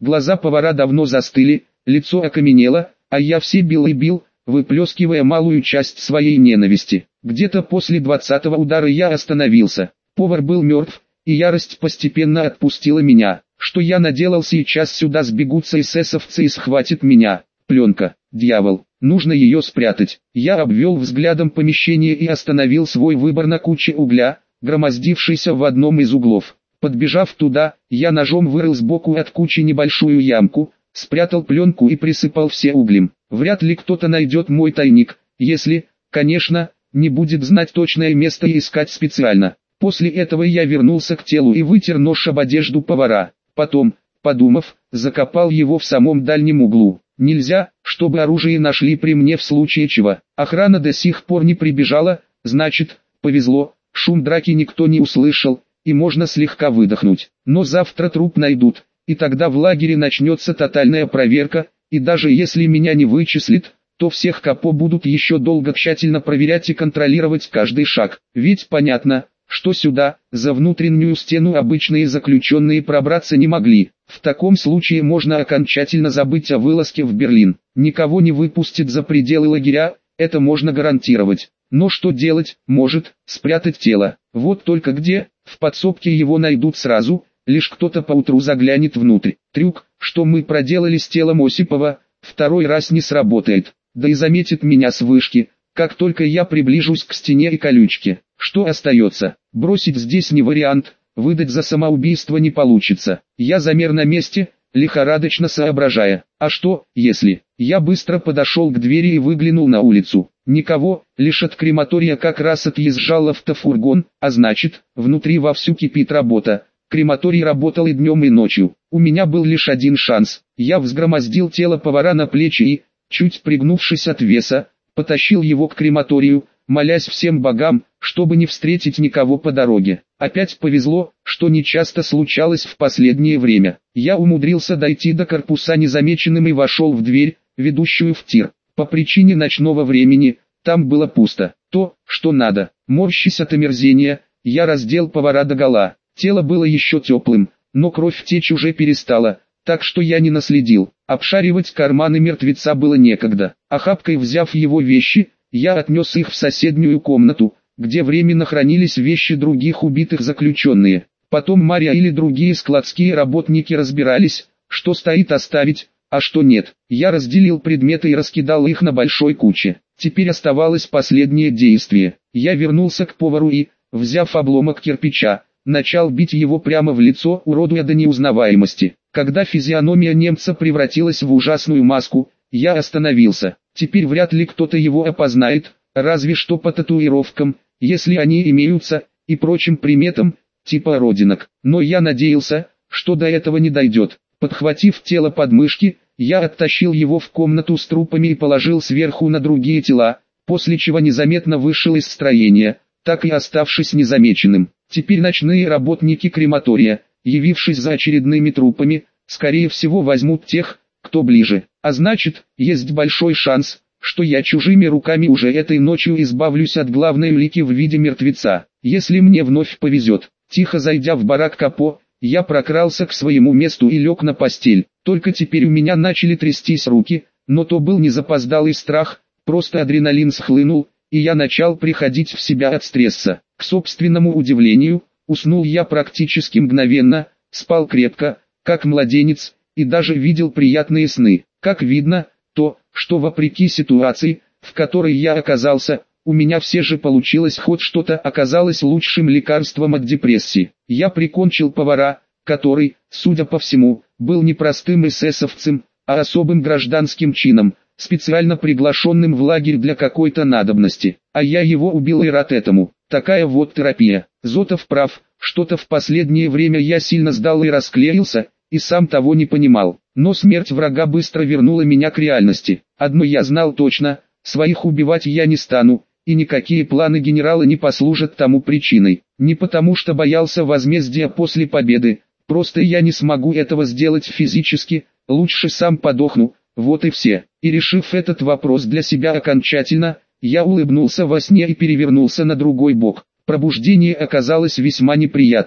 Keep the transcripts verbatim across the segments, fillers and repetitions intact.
Глаза повара давно застыли, лицо окаменело, а я все бил и бил, выплескивая малую часть своей ненависти. Где-то после двадцатого удара я остановился. Повар был мертв, и ярость постепенно отпустила меня. Что я наделал сейчас? Сюда сбегутся эсэсовцы и схватят меня. Пленка, дьявол, нужно ее спрятать. Я обвел взглядом помещение и остановил свой выбор на куче угля, громоздившейся в одном из углов. Подбежав туда, я ножом вырыл сбоку от кучи небольшую ямку, спрятал пленку и присыпал все углем. Вряд ли кто-то найдет мой тайник, если, конечно, не будет знать точное место и искать специально. После этого я вернулся к телу и вытер нож об одежду повара. Потом, подумав, закопал его в самом дальнем углу. Нельзя, чтобы оружие нашли при мне в случае чего. Охрана до сих пор не прибежала, значит, повезло, шум драки никто не услышал, и можно слегка выдохнуть. Но завтра труп найдут, и тогда в лагере начнется тотальная проверка, и даже если меня не вычислят, то всех капо будут еще долго тщательно проверять и контролировать каждый шаг. Ведь понятно, что сюда, за внутреннюю стену, обычные заключенные пробраться не могли. В таком случае можно окончательно забыть о вылазке в Берлин. Никого не выпустят за пределы лагеря, это можно гарантировать. Но что делать? Может, спрятать тело. Вот только где? В подсобке его найдут сразу, лишь кто-то поутру заглянет внутрь. Трюк, что мы проделали с телом Осипова, второй раз не сработает. Да и заметит меня с вышки, как только я приближусь к стене и колючке. Что остается? Бросить здесь не вариант, выдать за самоубийство не получится. Я замер на месте, лихорадочно соображая. А что, если? Я быстро подошел к двери и выглянул на улицу. Никого, лишь от крематория как раз отъезжал автофургон, а значит, внутри вовсю кипит работа. Крематорий работал и днем, и ночью. У меня был лишь один шанс. Я взгромоздил тело повара на плечи и, чуть пригнувшись от веса, потащил его к крематорию, молясь всем богам, чтобы не встретить никого по дороге. Опять повезло, что нечасто случалось в последнее время. Я умудрился дойти до корпуса незамеченным и вошел в дверь, ведущую в тир. По причине ночного времени, там было пусто. То, что надо. Морщась от омерзения, я раздел повара догола. Тело было еще теплым, но кровь течь уже перестала, так что я не наследил. Обшаривать карманы мертвеца было некогда. Охапкой взяв его вещи, я отнес их в соседнюю комнату, где временно хранились вещи других убитых заключенных. Потом Марья или другие складские работники разбирались, что стоит оставить, а что нет. Я разделил предметы и раскидал их на большой куче. Теперь оставалось последнее действие. Я вернулся к повару и, взяв обломок кирпича, начал бить его прямо в лицо, уродуя до неузнаваемости. Когда физиономия немца превратилась в ужасную маску, я остановился. Теперь вряд ли кто-то его опознает, разве что по татуировкам, если они имеются, и прочим приметам, типа родинок. Но я надеялся, что до этого не дойдет. Подхватив тело под мышки, я оттащил его в комнату с трупами и положил сверху на другие тела, после чего незаметно вышел из строения, так и оставшись незамеченным. Теперь ночные работники крематория, явившись за очередными трупами, скорее всего возьмут тех, кто ближе. А значит, есть большой шанс, что я чужими руками уже этой ночью избавлюсь от главной улики в виде мертвеца. Если мне вновь повезет. Тихо зайдя в барак капо, я прокрался к своему месту и лег на постель. Только теперь у меня начали трястись руки, но то был не запоздалый страх, просто адреналин схлынул, и я начал приходить в себя от стресса. К собственному удивлению, уснул я практически мгновенно, спал крепко, как младенец, и даже видел приятные сны. Как видно, то, что вопреки ситуации, в которой я оказался, у меня все же получилось, хоть что-то оказалось лучшим лекарством от депрессии. Я прикончил повара, который, судя по всему, был не простым эсэсовцем, а особым гражданским чином, специально приглашенным в лагерь для какой-то надобности. А я его убил и рад этому. Такая вот терапия. Зотов прав, что-то в последнее время я сильно сдал и расклеился, и сам того не понимал. Но смерть врага быстро вернула меня к реальности. Одно я знал точно, своих убивать я не стану, и никакие планы генерала не послужат тому причиной. Не потому что боялся возмездия после победы, просто я не смогу этого сделать физически, лучше сам подохну, вот и все. И решив этот вопрос для себя окончательно, я улыбнулся во сне и перевернулся на другой бок. Пробуждение оказалось весьма неприятным.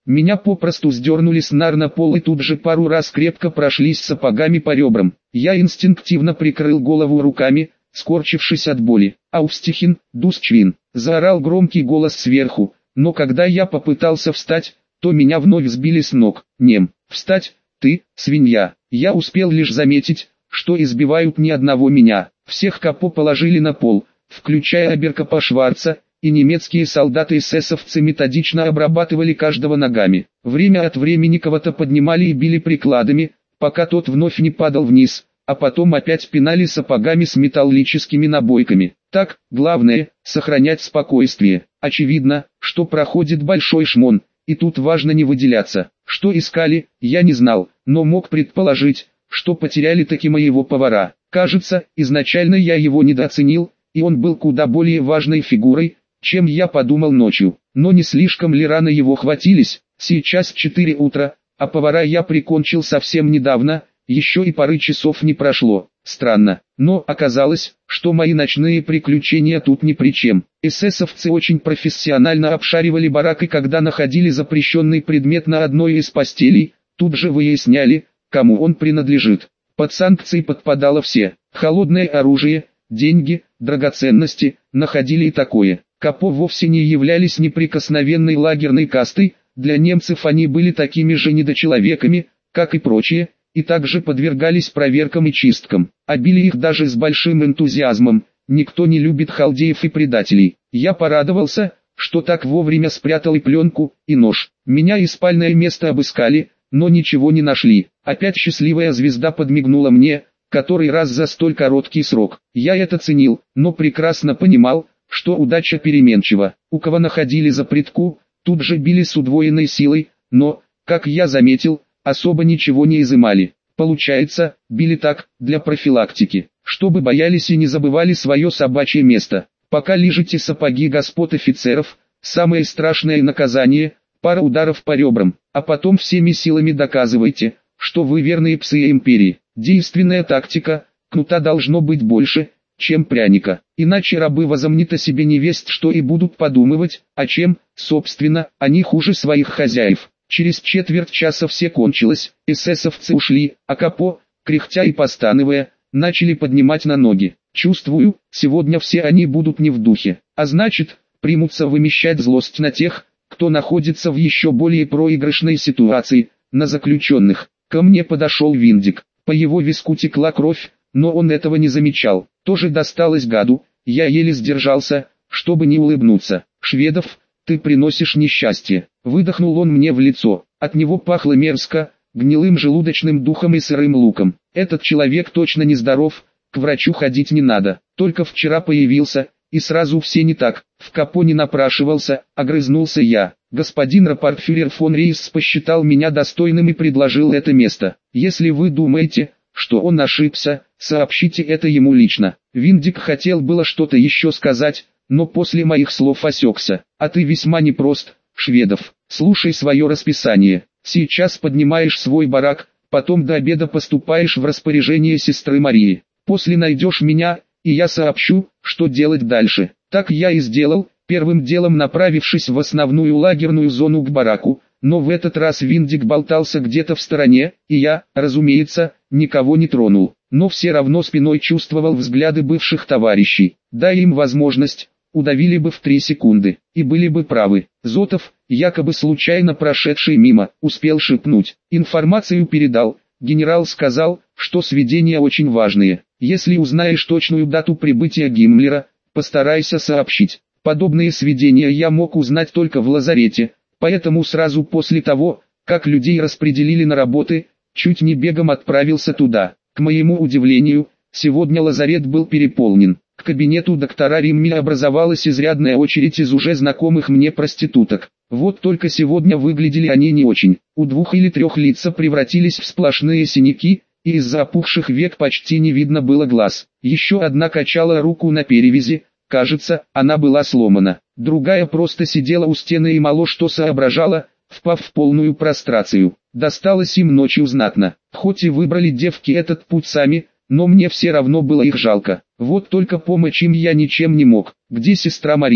Меня попросту сдернули с нар на пол и тут же пару раз крепко прошлись сапогами по ребрам. Я инстинктивно прикрыл голову руками, скорчившись от боли. «Аустихин, Дусчвин!» — заорал громкий голос сверху, но когда я попытался встать, то меня вновь сбили с ног. «Нем, встать, ты, свинья!» Я успел лишь заметить, что избивают не одного меня. Всех капо положили на пол, включая оберкапа Шварца, и немецкие солдаты-эсэсовцы методично обрабатывали каждого ногами. Время от времени кого-то поднимали и били прикладами, пока тот вновь не падал вниз, а потом опять пинали сапогами с металлическими набойками. Так, главное – сохранять спокойствие. Очевидно, что проходит большой шмон, и тут важно не выделяться. Что искали, я не знал, но мог предположить, что потеряли таки моего повара. Кажется, изначально я его недооценил, и он был куда более важной фигурой, чем я подумал ночью. Но не слишком ли рано его хватились? Сейчас четыре утра, а повара я прикончил совсем недавно, еще и пары часов не прошло. Странно, но оказалось, что мои ночные приключения тут ни при чем. Эсэсовцы очень профессионально обшаривали барак, и когда находили запрещенный предмет на одной из постелей, тут же выясняли, кому он принадлежит. Под санкции подпадало все. Холодное оружие, деньги, драгоценности, находили и такое. Капо вовсе не являлись неприкосновенной лагерной кастой, для немцев они были такими же недочеловеками, как и прочие, и также подвергались проверкам и чисткам. А били их даже с большим энтузиазмом, никто не любит халдеев и предателей. Я порадовался, что так вовремя спрятал и пленку, и нож. Меня и спальное место обыскали, но ничего не нашли. Опять счастливая звезда подмигнула мне, который раз за столь короткий срок. Я это ценил, но прекрасно понимал, что удача переменчива. У кого находили запретку, тут же били с удвоенной силой, но, как я заметил, особо ничего не изымали. Получается, били так, для профилактики, чтобы боялись и не забывали свое собачье место. Пока лижете сапоги господ офицеров, самое страшное наказание – пара ударов по ребрам, а потом всеми силами доказывайте, что вы верные псы империи. Действенная тактика, кнута должно быть больше, чем пряника, иначе рабы возомнят о себе невесть что и будут подумывать, а чем, собственно, они хуже своих хозяев. Через четверть часа все кончилось, эсэсовцы ушли, а капо, кряхтя и постановая, начали поднимать на ноги. Чувствую, сегодня все они будут не в духе, а значит, примутся вымещать злость на тех, кто находится в еще более проигрышной ситуации, на заключенных. Ко мне подошел Виндик, по его виску текла кровь, но он этого не замечал. Тоже досталось гаду, я еле сдержался, чтобы не улыбнуться. «Шведов, ты приносишь несчастье», — выдохнул он мне в лицо. От него пахло мерзко, гнилым желудочным духом и сырым луком. Этот человек точно нездоров, к врачу ходить не надо. Только вчера появился, и сразу все не так. В капо не напрашивался, огрызнулся я. Господин рапортфюрер фон Рейс посчитал меня достойным и предложил это место. Если вы думаете, что он ошибся, сообщите это ему лично. Виндик хотел было что-то еще сказать, но после моих слов осекся. А ты весьма непрост, Шведов. Слушай свое расписание. Сейчас поднимаешь свой барак, потом до обеда поступаешь в распоряжение сестры Марии. После найдешь меня, и я сообщу, что делать дальше. Так я и сделал, первым делом направившись в основную лагерную зону к бараку, но в этот раз Виндик болтался где-то в стороне, и я, разумеется, никого не тронул, но все равно спиной чувствовал взгляды бывших товарищей. Дай им возможность, удавили бы в три секунды, и были бы правы. Зотов, якобы случайно прошедший мимо, успел шепнуть. Информацию передал, генерал сказал, что сведения очень важные. Если узнаешь точную дату прибытия Гиммлера, постарайся сообщить. Подобные сведения я мог узнать только в лазарете, поэтому сразу после того, как людей распределили на работы, чуть не бегом отправился туда. К моему удивлению, сегодня лазарет был переполнен. К кабинету доктора Римми образовалась изрядная очередь из уже знакомых мне проституток. Вот только сегодня выглядели они не очень. У двух или трех лица превратились в сплошные синяки, и из-за опухших век почти не видно было глаз. Еще одна качала руку на перевязи, кажется, она была сломана. Другая просто сидела у стены и мало что соображала, впав в полную прострацию. Досталось им ночью знатно. Хоть и выбрали девки этот путь сами, но мне все равно было их жалко. Вот только помочь им я ничем не мог. «Где сестра Мария?»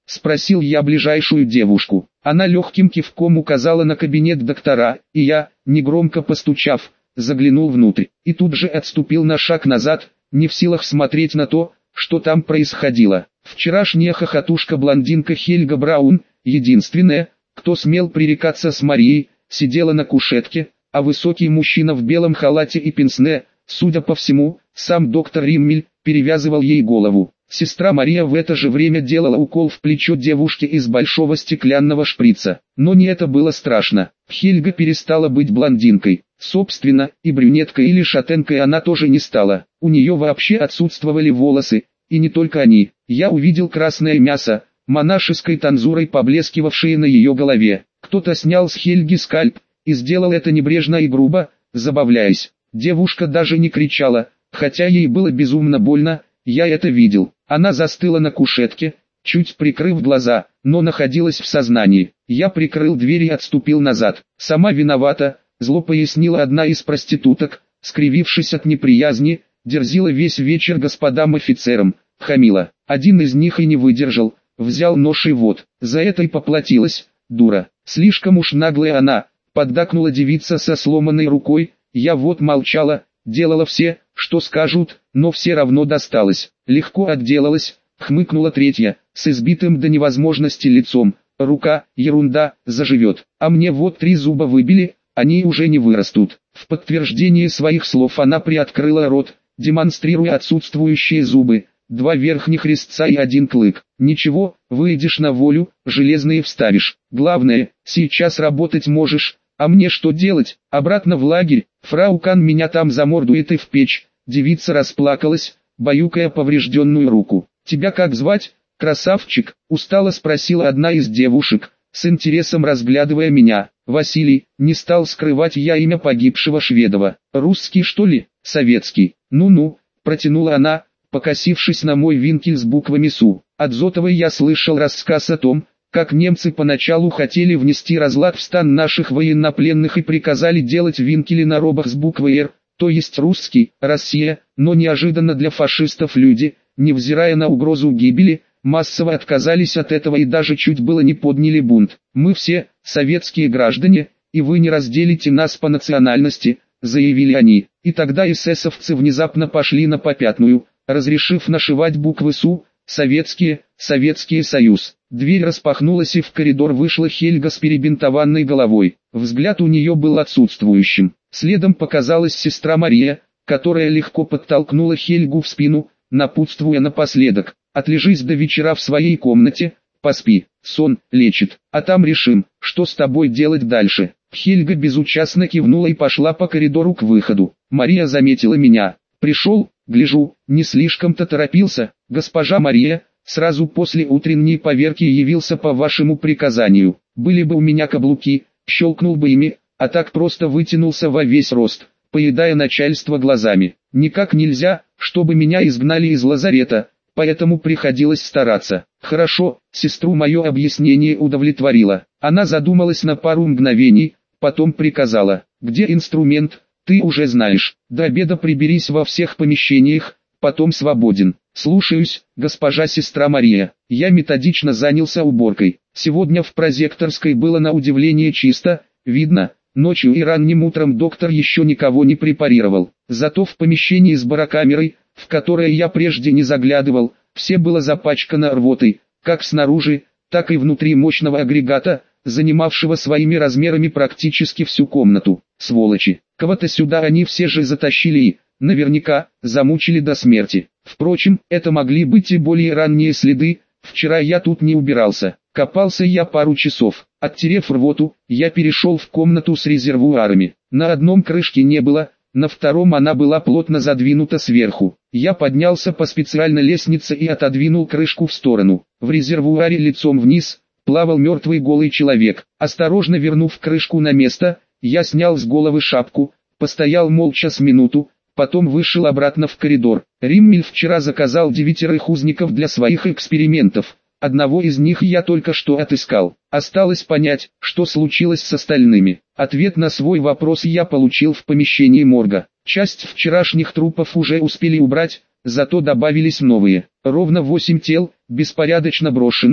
спросил я ближайшую девушку. Она легким кивком указала на кабинет доктора, и я, негромко постучав, заглянул внутрь, и тут же отступил на шаг назад, не в силах смотреть на то, что там происходило. Вчерашняя хохотушка-блондинка Хельга Браун, единственная, кто смел пререкаться с Марией, сидела на кушетке, а высокий мужчина в белом халате и пенсне, судя по всему, сам доктор Риммель, перевязывал ей голову. Сестра Мария в это же время делала укол в плечо девушки из большого стеклянного шприца. Но не это было страшно. Хельга перестала быть блондинкой. Собственно, и брюнеткой или шатенкой она тоже не стала. У нее вообще отсутствовали волосы, и не только они. Я увидел красное мясо, монашеской танзурой поблескивавшее на ее голове. Кто-то снял с Хельги скальп, и сделал это небрежно и грубо, забавляясь. Девушка даже не кричала, хотя ей было безумно больно, я это видел. Она застыла на кушетке, чуть прикрыв глаза, но находилась в сознании. Я прикрыл дверь и отступил назад. Сама виновата, зло пояснила одна из проституток, скривившись от неприязни, дерзила весь вечер господам офицерам, хамила. Один из них и не выдержал, взял нож и вот, за это и поплатилась, дура. Слишком уж наглая она, поддакнула девица со сломанной рукой, я вот молчала, делала все, что скажут, но все равно досталось. Легко отделалась, хмыкнула третья, с избитым до невозможности лицом. Рука, ерунда, заживет. А мне вот три зуба выбили, они уже не вырастут. В подтверждение своих слов она приоткрыла рот, демонстрируя отсутствующие зубы. Два верхних резца и один клык. Ничего, выйдешь на волю, железные вставишь. Главное, сейчас работать можешь. А мне что делать? Обратно в лагерь, фрау Кан меня там замордует и в печь. Девица расплакалась, баюкая поврежденную руку. Тебя как звать, красавчик? Устало спросила одна из девушек, с интересом разглядывая меня. Василий, не стал скрывать я имя погибшего Шведова. Русский что ли? Советский. Ну-ну, протянула она, покосившись на мой винкель с буквами СУ. От Зотовой я слышал рассказ о том, как немцы поначалу хотели внести разлад в стан наших военнопленных и приказали делать винкели на робах с буквой «Р», то есть русский, Россия, но неожиданно для фашистов люди, невзирая на угрозу гибели, массово отказались от этого и даже чуть было не подняли бунт. Мы все, советские граждане, и вы не разделите нас по национальности, заявили они. И тогда эсэсовцы внезапно пошли на попятную, разрешив нашивать буквы СУ, советские, Советский Союз. Дверь распахнулась и в коридор вышла Хельга с перебинтованной головой. Взгляд у нее был отсутствующим. Следом показалась сестра Мария, которая легко подтолкнула Хельгу в спину, напутствуя напоследок: «Отлежись до вечера в своей комнате, поспи, сон лечит, а там решим, что с тобой делать дальше». Хельга безучастно кивнула и пошла по коридору к выходу. Мария заметила меня. «Пришел, гляжу, не слишком-то торопился, госпожа Мария. Сразу после утренней поверки явился по вашему приказанию. Были бы у меня каблуки, щелкнул бы ими, а так просто вытянулся во весь рост, поедая начальство глазами. Никак нельзя, чтобы меня изгнали из лазарета, поэтому приходилось стараться». Хорошо, сестру мое объяснение удовлетворило. Она задумалась на пару мгновений, потом приказала: «Где инструмент? Ты уже знаешь. До обеда приберись во всех помещениях, потом свободен». «Слушаюсь, госпожа сестра Мария». Я методично занялся уборкой. Сегодня в прозекторской было на удивление чисто, видно, ночью и ранним утром доктор еще никого не препарировал. Зато в помещении с барокамерой, в которое я прежде не заглядывал, все было запачкано рвотой, как снаружи, так и внутри мощного агрегата, занимавшего своими размерами практически всю комнату. Сволочи, кого-то сюда они все же затащили и, наверняка, замучили до смерти. Впрочем, это могли быть и более ранние следы. Вчера я тут не убирался. Копался я пару часов. Оттерев рвоту, я перешел в комнату с резервуарами. На одном крышки не было, на втором она была плотно задвинута сверху. Я поднялся по специальной лестнице и отодвинул крышку в сторону. В резервуаре лицом вниз плавал мертвый голый человек. Осторожно вернув крышку на место, я снял с головы шапку, постоял молча с минуту, потом вышел обратно в коридор. Риммель вчера заказал девятерых узников для своих экспериментов. Одного из них я только что отыскал. Осталось понять, что случилось с остальными. Ответ на свой вопрос я получил в помещении морга. Часть вчерашних трупов уже успели убрать, зато добавились новые. Ровно восемь тел, беспорядочно брошенных,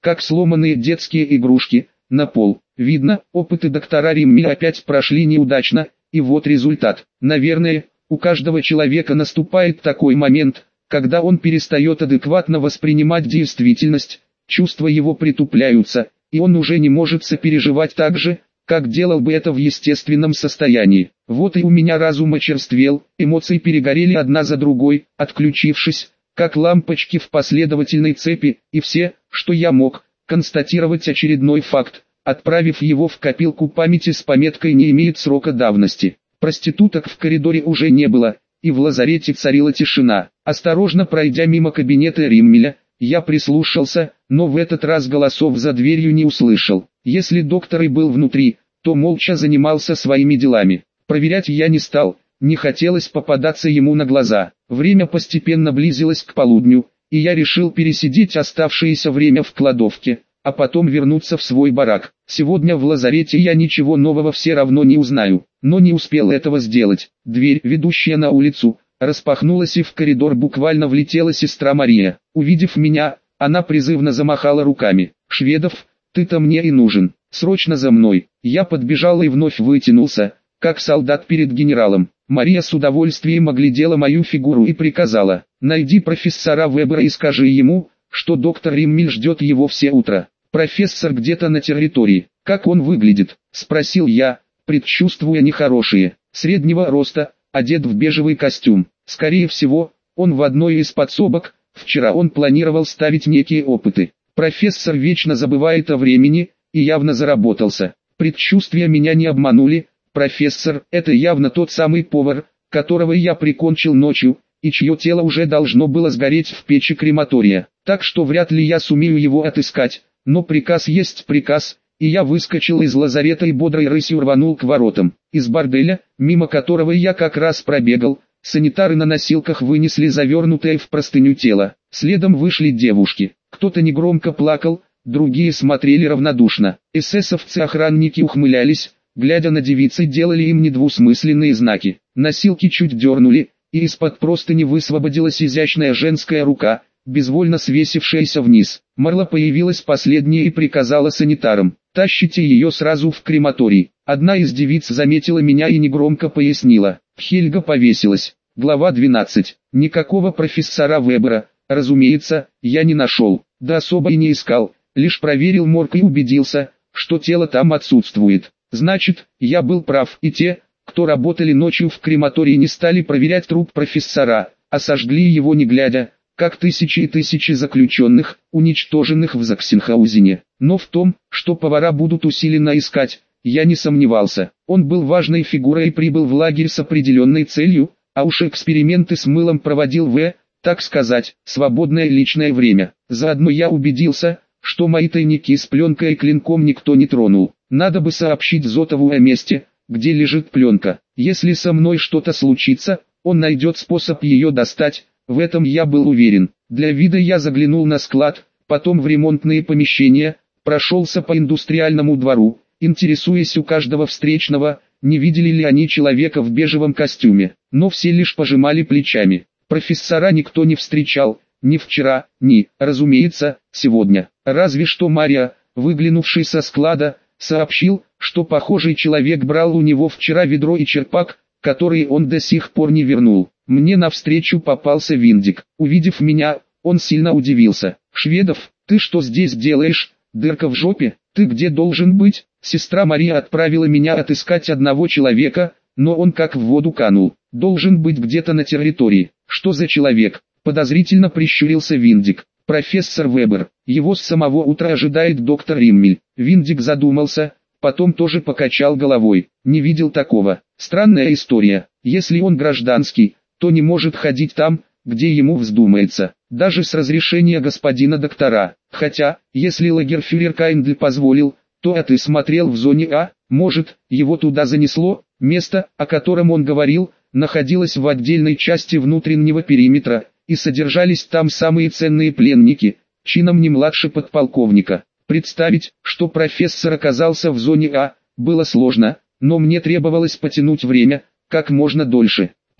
как сломанные детские игрушки, на пол. Видно, опыты доктора Риммеля опять прошли неудачно, и вот результат. Наверное, у каждого человека наступает такой момент, когда он перестает адекватно воспринимать действительность, чувства его притупляются, и он уже не может сопереживать так же, как делал бы это в естественном состоянии. Вот и у меня разум очерствел, эмоции перегорели одна за другой, отключившись, как лампочки в последовательной цепи, и все, что я мог, констатировать очередной факт, отправив его в копилку памяти с пометкой «не имеет срока давности». Проституток в коридоре уже не было, и в лазарете царила тишина. Осторожно пройдя мимо кабинета Риммеля, я прислушался, но в этот раз голосов за дверью не услышал. Если доктор и был внутри, то молча занимался своими делами. Проверять я не стал, не хотелось попадаться ему на глаза. Время постепенно близилось к полудню, и я решил пересидеть оставшееся время в кладовке, а потом вернуться в свой барак. Сегодня в лазарете я ничего нового все равно не узнаю, но не успел этого сделать. Дверь, ведущая на улицу, распахнулась, и в коридор буквально влетела сестра Мария. Увидев меня, она призывно замахала руками. «Шведов, ты-то мне и нужен, срочно за мной». Я подбежал и вновь вытянулся, как солдат перед генералом. Мария с удовольствием оглядела мою фигуру и приказала: «Найди профессора Вебера и скажи ему, что доктор Риммель ждет его все утро. Профессор где-то на территории». «Как он выглядит?» – спросил я, предчувствуя нехорошее. «Среднего роста, одет в бежевый костюм. Скорее всего, он в одной из подсобок, вчера он планировал ставить некие опыты. Профессор вечно забывает о времени, и явно заработался. Предчувствия меня не обманули. Профессор – это явно тот самый повар, которого я прикончил ночью, и чье тело уже должно было сгореть в печи крематория. Так что вряд ли я сумею его отыскать, но приказ есть приказ». И я выскочил из лазарета и бодрой рысью рванул к воротам. Из борделя, мимо которого я как раз пробегал, санитары на носилках вынесли завернутое в простыню тело. Следом вышли девушки. Кто-то негромко плакал, другие смотрели равнодушно. Эсэсовцы-охранники ухмылялись, глядя на девиц, и делали им недвусмысленные знаки. Носилки чуть дернули, и из-под простыни высвободилась изящная женская рука, безвольно свесившаяся вниз. Марла появилась последняя и приказала санитарам: «Тащите ее сразу в крематорий». Одна из девиц заметила меня и негромко пояснила: «Хельга повесилась». Глава двенадцать. Никакого профессора Вебера, разумеется, я не нашел, да особо и не искал, лишь проверил морг и убедился, что тело там отсутствует. Значит, я был прав, и те, кто работали ночью в крематории, не стали проверять труп профессора, а сожгли его не глядя, как тысячи и тысячи заключенных, уничтоженных в Заксенхаузене. Но в том, что повара будут усиленно искать, я не сомневался. Он был важной фигурой и прибыл в лагерь с определенной целью, а уж эксперименты с мылом проводил в, так сказать, свободное личное время. Заодно я убедился, что мои тайники с пленкой и клинком никто не тронул. Надо бы сообщить Зотову о месте, где лежит пленка. Если со мной что-то случится, он найдет способ ее достать. В этом я был уверен. Для вида я заглянул на склад, потом в ремонтные помещения, прошелся по индустриальному двору, интересуясь у каждого встречного, не видели ли они человека в бежевом костюме. Но все лишь пожимали плечами. Профессора никто не встречал, ни вчера, ни, разумеется, сегодня. Разве что Мария, выглянувший со склада, сообщил, что похожий человек брал у него вчера ведро и черпак, который он до сих пор не вернул. Мне навстречу попался Виндик. Увидев меня, он сильно удивился. «Шведов, ты что здесь делаешь? Дырка в жопе? Ты где должен быть?» Сестра Мария отправила меня отыскать одного человека, но он как в воду канул. Должен быть где-то на территории. Что за человек? Подозрительно прищурился Виндик. Профессор Вебер. Его с самого утра ожидает доктор Риммель. Виндик задумался, потом тоже покачал головой. Не видел такого. Странная история. Если он гражданский, то не может ходить там, где ему вздумается, даже с разрешения господина доктора. Хотя, если лагерфюрер Кайндл позволил, то а ты смотрел в зоне А, может, его туда занесло. Место, о котором он говорил, находилось в отдельной части внутреннего периметра, и содержались там самые ценные пленники, чином не младше подполковника. Представить, что профессор оказался в зоне А, было сложно, но мне требовалось потянуть время, как можно дольше.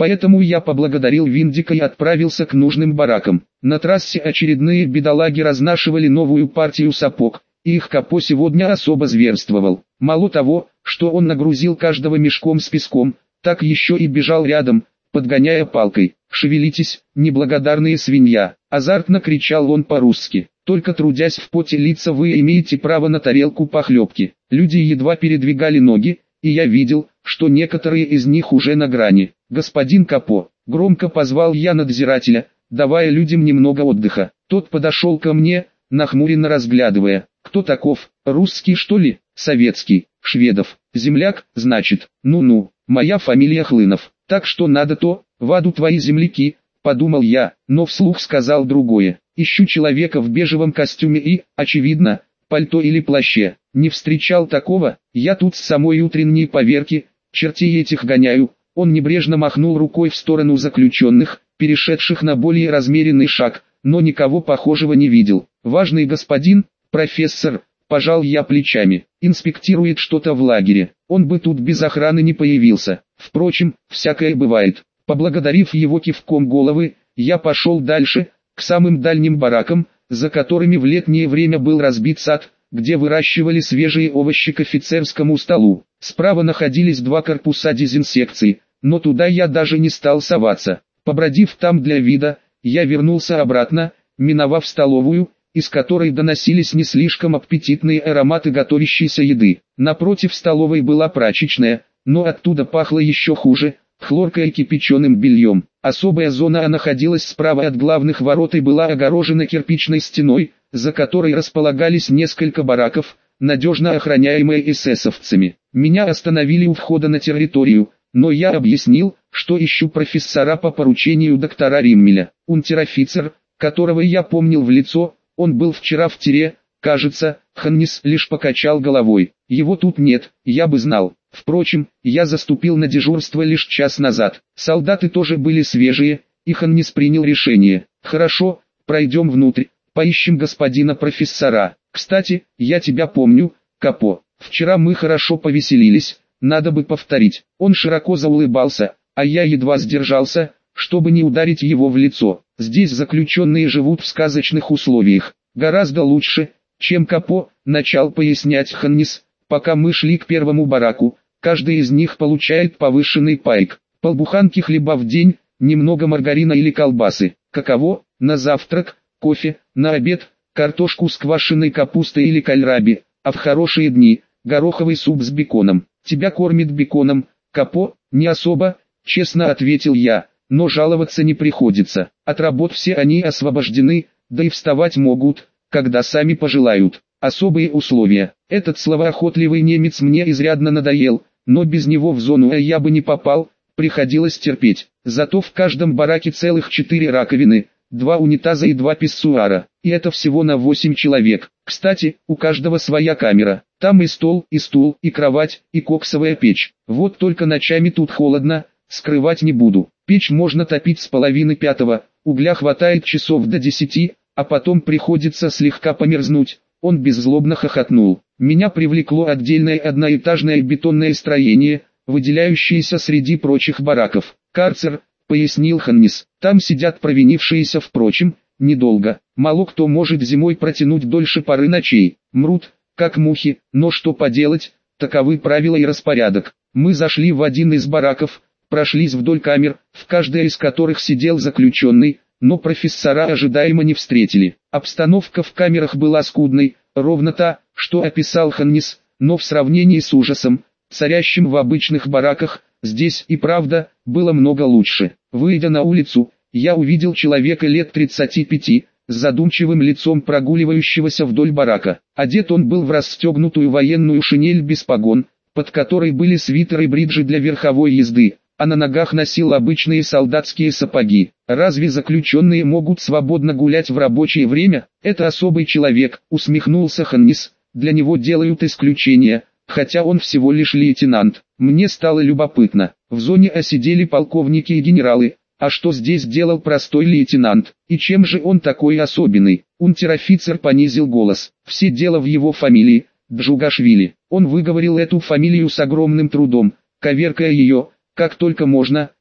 Поэтому я поблагодарил Виндика и отправился к нужным баракам. На трассе очередные бедолаги разнашивали новую партию сапог, и их Капо сегодня особо зверствовал. Мало того, что он нагрузил каждого мешком с песком, так еще и бежал рядом, подгоняя палкой. «Шевелитесь, неблагодарные свинья!» — азартно кричал он по-русски. «Только трудясь в поте лица вы имеете право на тарелку похлебки». Люди едва передвигали ноги, и я видел, что некоторые из них уже на грани. «Господин Капо», — громко позвал я надзирателя, давая людям немного отдыха. Тот подошел ко мне, нахмуренно разглядывая. «Кто таков? Русский что ли? Советский? Шведов? Земляк, значит? Ну-ну, моя фамилия Хлынов. Так что надо то, в аду твои земляки», — подумал я, но вслух сказал другое. «Ищу человека в бежевом костюме и, очевидно, пальто или плаще. Не встречал такого, я тут с самой утренней поверки, чертей этих гоняю». Он небрежно махнул рукой в сторону заключенных, перешедших на более размеренный шаг, но никого похожего не видел. «Важный господин, профессор», — пожал я плечами, — «инспектирует что-то в лагере. Он бы тут без охраны не появился. Впрочем, всякое бывает». Поблагодарив его кивком головы, я пошел дальше, к самым дальним баракам, за которыми в летнее время был разбит сад, где выращивали свежие овощи к офицерскому столу. Справа находились два корпуса дезинсекции, но туда я даже не стал соваться. Побродив там для вида, я вернулся обратно, миновав столовую, из которой доносились не слишком аппетитные ароматы готовящейся еды. Напротив столовой была прачечная, но оттуда пахло еще хуже – хлоркой и кипяченым бельем. Особая зона находилась справа от главных ворот и была огорожена кирпичной стеной, за которой располагались несколько бараков, надежно охраняемые эсэсовцами. Меня остановили у входа на территорию, но я объяснил, что ищу профессора по поручению доктора Риммеля. Унтер-офицер, которого я помнил в лицо, он был вчера в тире, кажется. Ханнис лишь покачал головой. Его тут нет, я бы знал. Впрочем, я заступил на дежурство лишь час назад. Солдаты тоже были свежие, и Ханнис принял решение. «Хорошо, пройдем внутрь, поищем господина профессора. Кстати, я тебя помню, Капо. Вчера мы хорошо повеселились, надо бы повторить». Он широко заулыбался, а я едва сдержался, чтобы не ударить его в лицо. «Здесь заключенные живут в сказочных условиях. Гораздо лучше, чем Капо», — начал пояснять Ханнис. «Пока мы шли к первому бараку, каждый из них получает повышенный пайк. Полбуханки хлеба в день, немного маргарина или колбасы. Каково? На завтрак, кофе, на обед, картошку с квашеной капустой или кальраби, а в хорошие дни, гороховый суп с беконом. Тебя кормит беконом, Капо?» «Не особо», — честно ответил я, — «но жаловаться не приходится. От работ все они освобождены, да и вставать могут, когда сами пожелают. Особые условия». Этот словоохотливый немец мне изрядно надоел, но без него в зону А я бы не попал, приходилось терпеть. Зато в каждом бараке целых четыре раковины, два унитаза и два писсуара, и это всего на восемь человек. Кстати, у каждого своя камера, там и стол, и стул, и кровать, и коксовая печь. Вот только ночами тут холодно, скрывать не буду. Печь можно топить с половины пятого, угля хватает часов до десяти, а потом приходится слегка померзнуть. Он беззлобно хохотнул. Меня привлекло отдельное одноэтажное бетонное строение, выделяющееся среди прочих бараков. «Карцер», — пояснил Ханнис. «Там сидят провинившиеся, впрочем, недолго. Мало кто может зимой протянуть дольше пары ночей. Мрут, как мухи, но что поделать, таковы правила и распорядок». Мы зашли в один из бараков, прошлись вдоль камер, в каждой из которых сидел заключенный, но профессора ожидаемо не встретили. Обстановка в камерах была скудной, ровно та, что описал Ханнис, но в сравнении с ужасом, царящим в обычных бараках, здесь и правда было много лучше. Выйдя на улицу, я увидел человека лет тридцати пяти, с задумчивым лицом прогуливающегося вдоль барака. Одет он был в расстегнутую военную шинель без погон, под которой были свитер и бриджи для верховой езды, а на ногах носил обычные солдатские сапоги. «Разве заключенные могут свободно гулять в рабочее время? Это особый человек», — усмехнулся Ханнис. «Для него делают исключения, хотя он всего лишь лейтенант». Мне стало любопытно. В зоне А сидели полковники и генералы, а что здесь делал простой лейтенант? И чем же он такой особенный? Унтер-офицер понизил голос. Все дело в его фамилии, Джугашвили. Он выговорил эту фамилию с огромным трудом, коверкая ее, как только можно,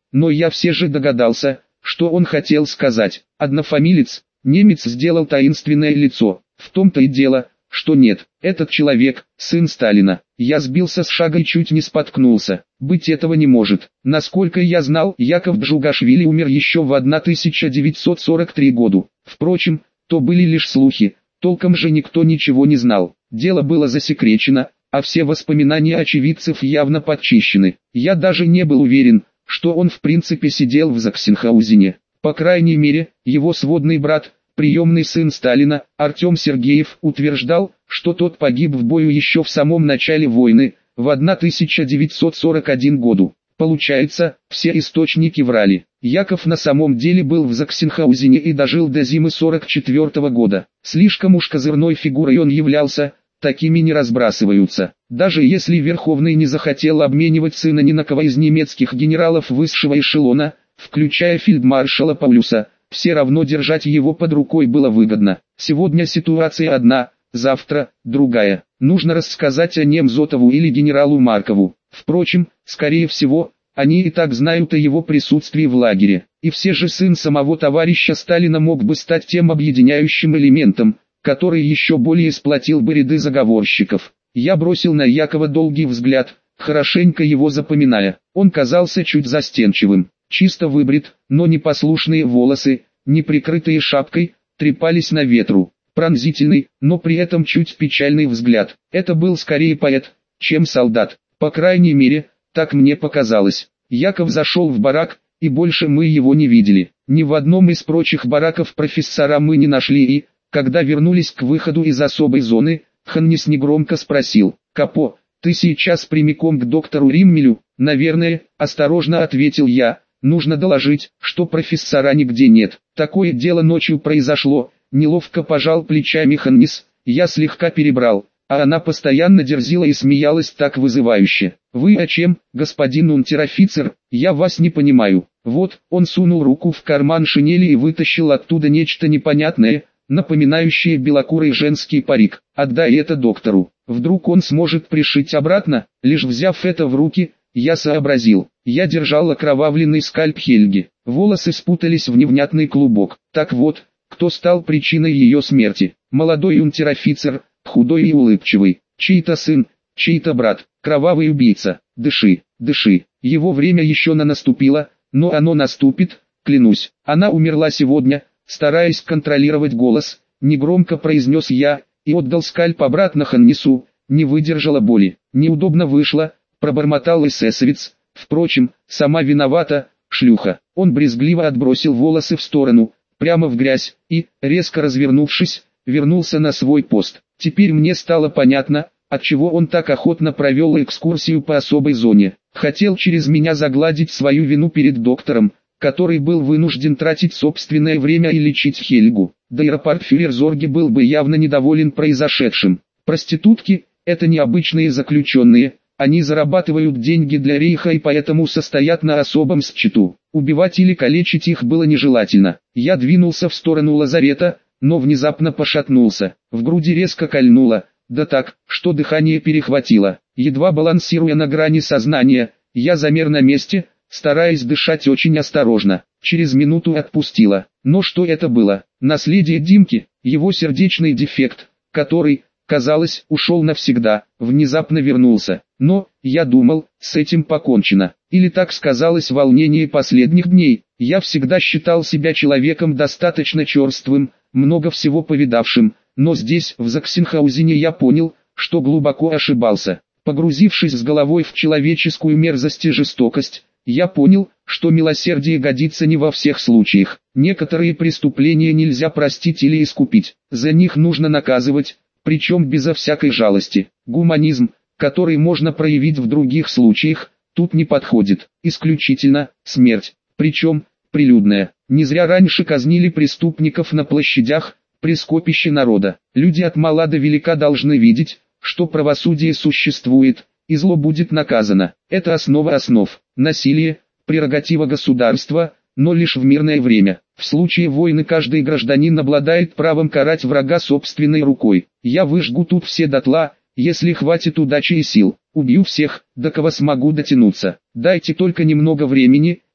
но я все же догадался, что он хотел сказать. Однофамилец, немец сделал таинственное лицо. В том-то и дело, что нет, этот человек, сын Сталина. Я сбился с шага и чуть не споткнулся. Быть этого не может. Насколько я знал, Яков Джугашвили умер еще в тысяча девятьсот сорок третьем году. Впрочем, то были лишь слухи, толком же никто ничего не знал. Дело было засекречено, а все воспоминания очевидцев явно подчищены. Я даже не был уверен, что он в принципе сидел в Заксенхаузене. По крайней мере, его сводный брат, приемный сын Сталина, Артем Сергеев, утверждал, что тот погиб в бою еще в самом начале войны, в тысяча девятьсот сорок первом году. Получается, все источники врали. Яков на самом деле был в Заксенхаузене и дожил до зимы сорок четвёртого года. Слишком уж козырной фигурой он являлся, такими не разбрасываются. Даже если Верховный не захотел обменивать сына ни на кого из немецких генералов высшего эшелона, включая фельдмаршала Паулюса, все равно держать его под рукой было выгодно. Сегодня ситуация одна, завтра другая. Нужно рассказать о Немзотову или генералу Маркову. Впрочем, скорее всего, они и так знают о его присутствии в лагере. И все же сын самого товарища Сталина мог бы стать тем объединяющим элементом, который еще более сплотил бы ряды заговорщиков. Я бросил на Якова долгий взгляд, хорошенько его запоминая. Он казался чуть застенчивым. Чисто выбрит, но непослушные волосы, не прикрытые шапкой, трепались на ветру. Пронзительный, но при этом чуть печальный взгляд. Это был скорее поэт, чем солдат. По крайней мере, так мне показалось. Яков зашел в барак, и больше мы его не видели. Ни в одном из прочих бараков профессора мы не нашли и, когда вернулись к выходу из особой зоны, Ханнис негромко спросил: «Капо, ты сейчас прямиком к доктору Риммелю?» «Наверное», — осторожно ответил я. «Нужно доложить, что профессора нигде нет. Такое дело ночью произошло». Неловко пожал плечами Ханнис. Я слегка перебрал, а она постоянно дерзила и смеялась так вызывающе. «Вы о чем, господин унтер-офицер? Я вас не понимаю». Вот, он сунул руку в карман шинели и вытащил оттуда нечто непонятное, напоминающее белокурый женский парик. «Отдай это доктору. Вдруг он сможет пришить обратно?» Лишь взяв это в руки, я сообразил. Я держал окровавленный скальп Хельги. Волосы спутались в невнятный клубок. Так вот, кто стал причиной ее смерти? Молодой унтер-офицер, худой и улыбчивый, чей-то сын, чей-то брат, кровавый убийца. Дыши, дыши, его время еще не наступило, но оно наступит, клянусь. Она умерла сегодня. Стараясь контролировать голос, негромко произнес я, и отдал скальп обратно Ханнису. Не выдержала боли, неудобно вышло, пробормотал эсэсовец. Впрочем, сама виновата, шлюха. Он брезгливо отбросил волосы в сторону, прямо в грязь, и, резко развернувшись, вернулся на свой пост. Теперь мне стало понятно, отчего он так охотно провел экскурсию по особой зоне. Хотел через меня загладить свою вину перед доктором, который был вынужден тратить собственное время и лечить Хельгу. Да и рапортфюрер Зорге был бы явно недоволен произошедшим. Проститутки – это необычные заключенные, они зарабатывают деньги для рейха и поэтому состоят на особом счету. Убивать или калечить их было нежелательно. Я двинулся в сторону лазарета, но внезапно пошатнулся. В груди резко кольнуло, да так, что дыхание перехватило. Едва балансируя на грани сознания, я замер на месте, стараясь дышать очень осторожно. Через минуту отпустило. Но что это было? Наследие Димки, его сердечный дефект, который, казалось, ушел навсегда, внезапно вернулся. Но, я думал, с этим покончено. Или так сказалось волнение последних дней. Я всегда считал себя человеком достаточно черствым, много всего повидавшим, но здесь, в Заксенхаузене, я понял, что глубоко ошибался. Погрузившись с головой в человеческую мерзость и жестокость, я понял, что милосердие годится не во всех случаях. Некоторые преступления нельзя простить или искупить, за них нужно наказывать, причем безо всякой жалости. Гуманизм, который можно проявить в других случаях, тут не подходит. Исключительно смерть, причем прилюдная. Не зря раньше казнили преступников на площадях, при скопище народа. Люди от мала до велика должны видеть, что правосудие существует, и зло будет наказано. Это основа основ. Насилие – прерогатива государства, но лишь в мирное время. В случае войны каждый гражданин обладает правом карать врага собственной рукой. Я выжгу тут все дотла, если хватит удачи и сил. Убью всех, до кого смогу дотянуться. Дайте только немного времени,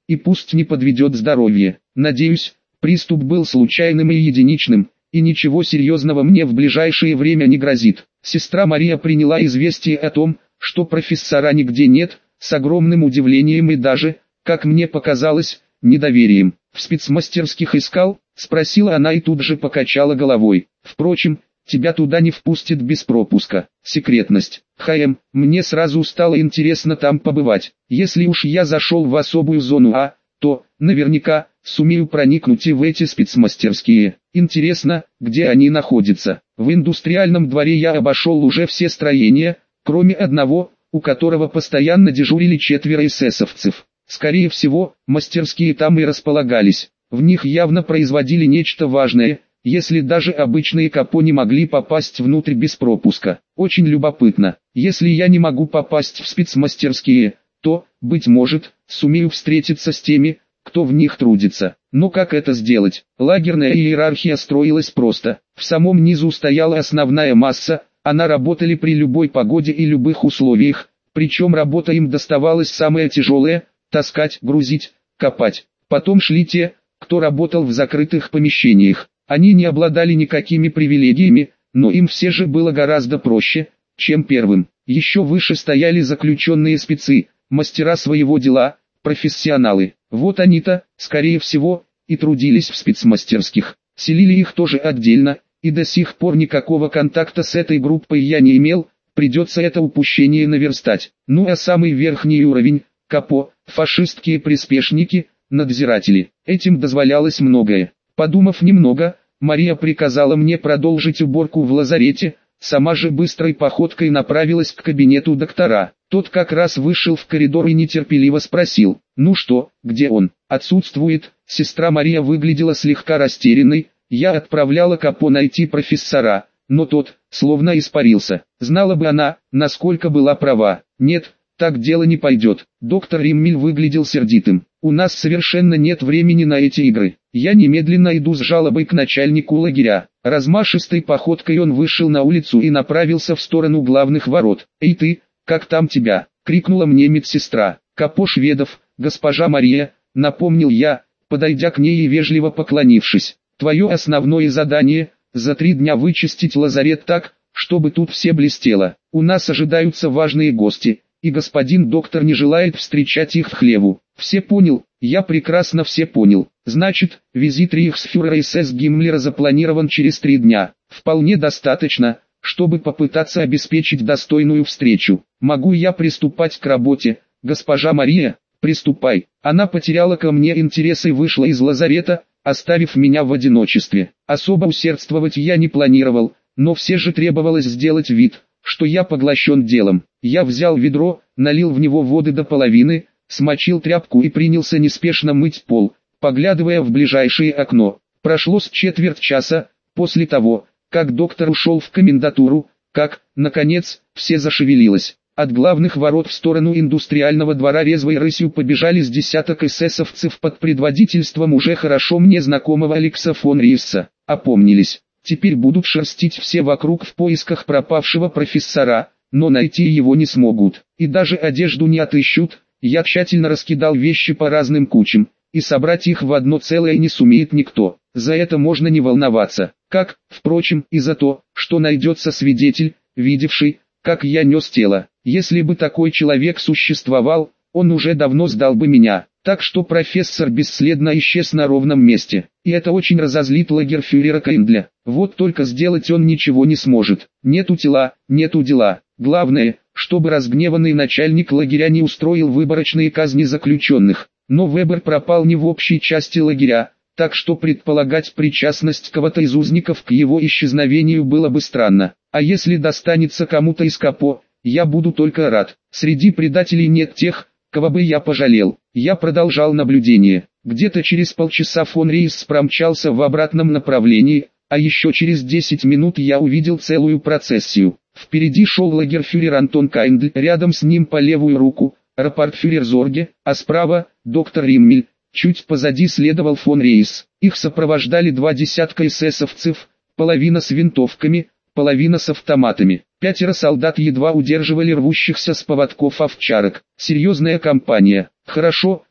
и пусть не подведет здоровье. Надеюсь, приступ был случайным и единичным, и ничего серьезного мне в ближайшее время не грозит. Сестра Мария приняла известие о том, что профессора нигде нет, с огромным удивлением и даже, как мне показалось, недоверием. «В спецмастерских искал?» — спросила она и тут же покачала головой. «Впрочем, тебя туда не впустят без пропуска. Секретность. ХМ, мне сразу стало интересно там побывать. Если уж я зашел в особую зону А, то, наверняка, сумею проникнуть и в эти спецмастерские. Интересно, где они находятся. В индустриальном дворе я обошел уже все строения, кроме одного, у которого постоянно дежурили четверо эсэсовцев. Скорее всего, мастерские там и располагались. В них явно производили нечто важное, если даже обычные капо не могли попасть внутрь без пропуска. Очень любопытно. Если я не могу попасть в спецмастерские, то, быть может, сумею встретиться с теми, кто в них трудится. Но как это сделать? Лагерная иерархия строилась просто. В самом низу стояла основная масса, она работали при любой погоде и любых условиях, причем работа им доставалась самая тяжелая – таскать, грузить, копать. Потом шли те, кто работал в закрытых помещениях. Они не обладали никакими привилегиями, но им все же было гораздо проще, чем первым. Еще выше стояли заключенные спецы, мастера своего дела, профессионалы. Вот они-то, скорее всего, и трудились в спецмастерских. Селили их тоже отдельно, и до сих пор никакого контакта с этой группой я не имел, придется это упущение наверстать. Ну а самый верхний уровень – капо, фашистские приспешники, надзиратели. Этим дозволялось многое. Подумав немного, Мария приказала мне продолжить уборку в лазарете, сама же быстрой походкой направилась к кабинету доктора. Тот как раз вышел в коридор и нетерпеливо спросил: «Ну что, где он?» «Отсутствует». Сестра Мария выглядела слегка растерянной. Я отправляла капо найти профессора, но тот, словно испарился. Знала бы она, насколько была права. «Нет, так дело не пойдет». Доктор Риммель выглядел сердитым. «У нас совершенно нет времени на эти игры. Я немедленно иду с жалобой к начальнику лагеря». Размашистой походкой он вышел на улицу и направился в сторону главных ворот. «Эй ты, как там тебя?» — крикнула мне медсестра. «Капо Шведов, госпожа Мария», — напомнил я, подойдя к ней и вежливо поклонившись. «Твое основное задание — за три дня вычистить лазарет так, чтобы тут все блестело. У нас ожидаются важные гости, и господин доктор не желает встречать их в хлеву». «Все понял, я прекрасно все понял. Значит, визит рейхсфюрера СС Гиммлера запланирован через три дня. Вполне достаточно, чтобы попытаться обеспечить достойную встречу. Могу я приступать к работе, госпожа Мария?» «Приступай». Она потеряла ко мне интерес и вышла из лазарета, оставив меня в одиночестве. Особо усердствовать я не планировал, но все же требовалось сделать вид, что я поглощен делом. Я взял ведро, налил в него воды до половины, смочил тряпку и принялся неспешно мыть пол, поглядывая в ближайшее окно. Прошло с четверть часа, после того, как доктор ушел в комендатуру, как, наконец, все зашевелилось. От главных ворот в сторону индустриального двора резвой рысью побежали с десяток эсэсовцев под предводительством уже хорошо мне знакомого Алекса фон Риесса. Опомнились. Теперь будут шерстить все вокруг в поисках пропавшего профессора, но найти его не смогут. И даже одежду не отыщут. Я тщательно раскидал вещи по разным кучам, и собрать их в одно целое не сумеет никто. За это можно не волноваться. Как, впрочем, и за то, что найдется свидетель, видевший, как я нес тело. Если бы такой человек существовал, он уже давно сдал бы меня. Так что профессор бесследно исчез на ровном месте. И это очень разозлит лагерфюрера Кейндля. Вот только сделать он ничего не сможет. Нету тела, нету дела. Главное, чтобы разгневанный начальник лагеря не устроил выборочные казни заключенных. Но Вебер пропал не в общей части лагеря, так что предполагать причастность кого-то из узников к его исчезновению было бы странно. А если достанется кому-то из капо, я буду только рад. Среди предателей нет тех, кого бы я пожалел. Я продолжал наблюдение. Где-то через полчаса фон Риесс промчался в обратном направлении, а еще через десять минут я увидел целую процессию. Впереди шел лагерфюрер Антон Кайндль, рядом с ним по левую руку рапортфюрер Зорге, а справа доктор Риммель. Чуть позади следовал фон Риесс. Их сопровождали два десятка эсэсовцев, половина с винтовками, половина с автоматами. Пятеро солдат едва удерживали рвущихся с поводков овчарок. Серьезная компания. Хорошо,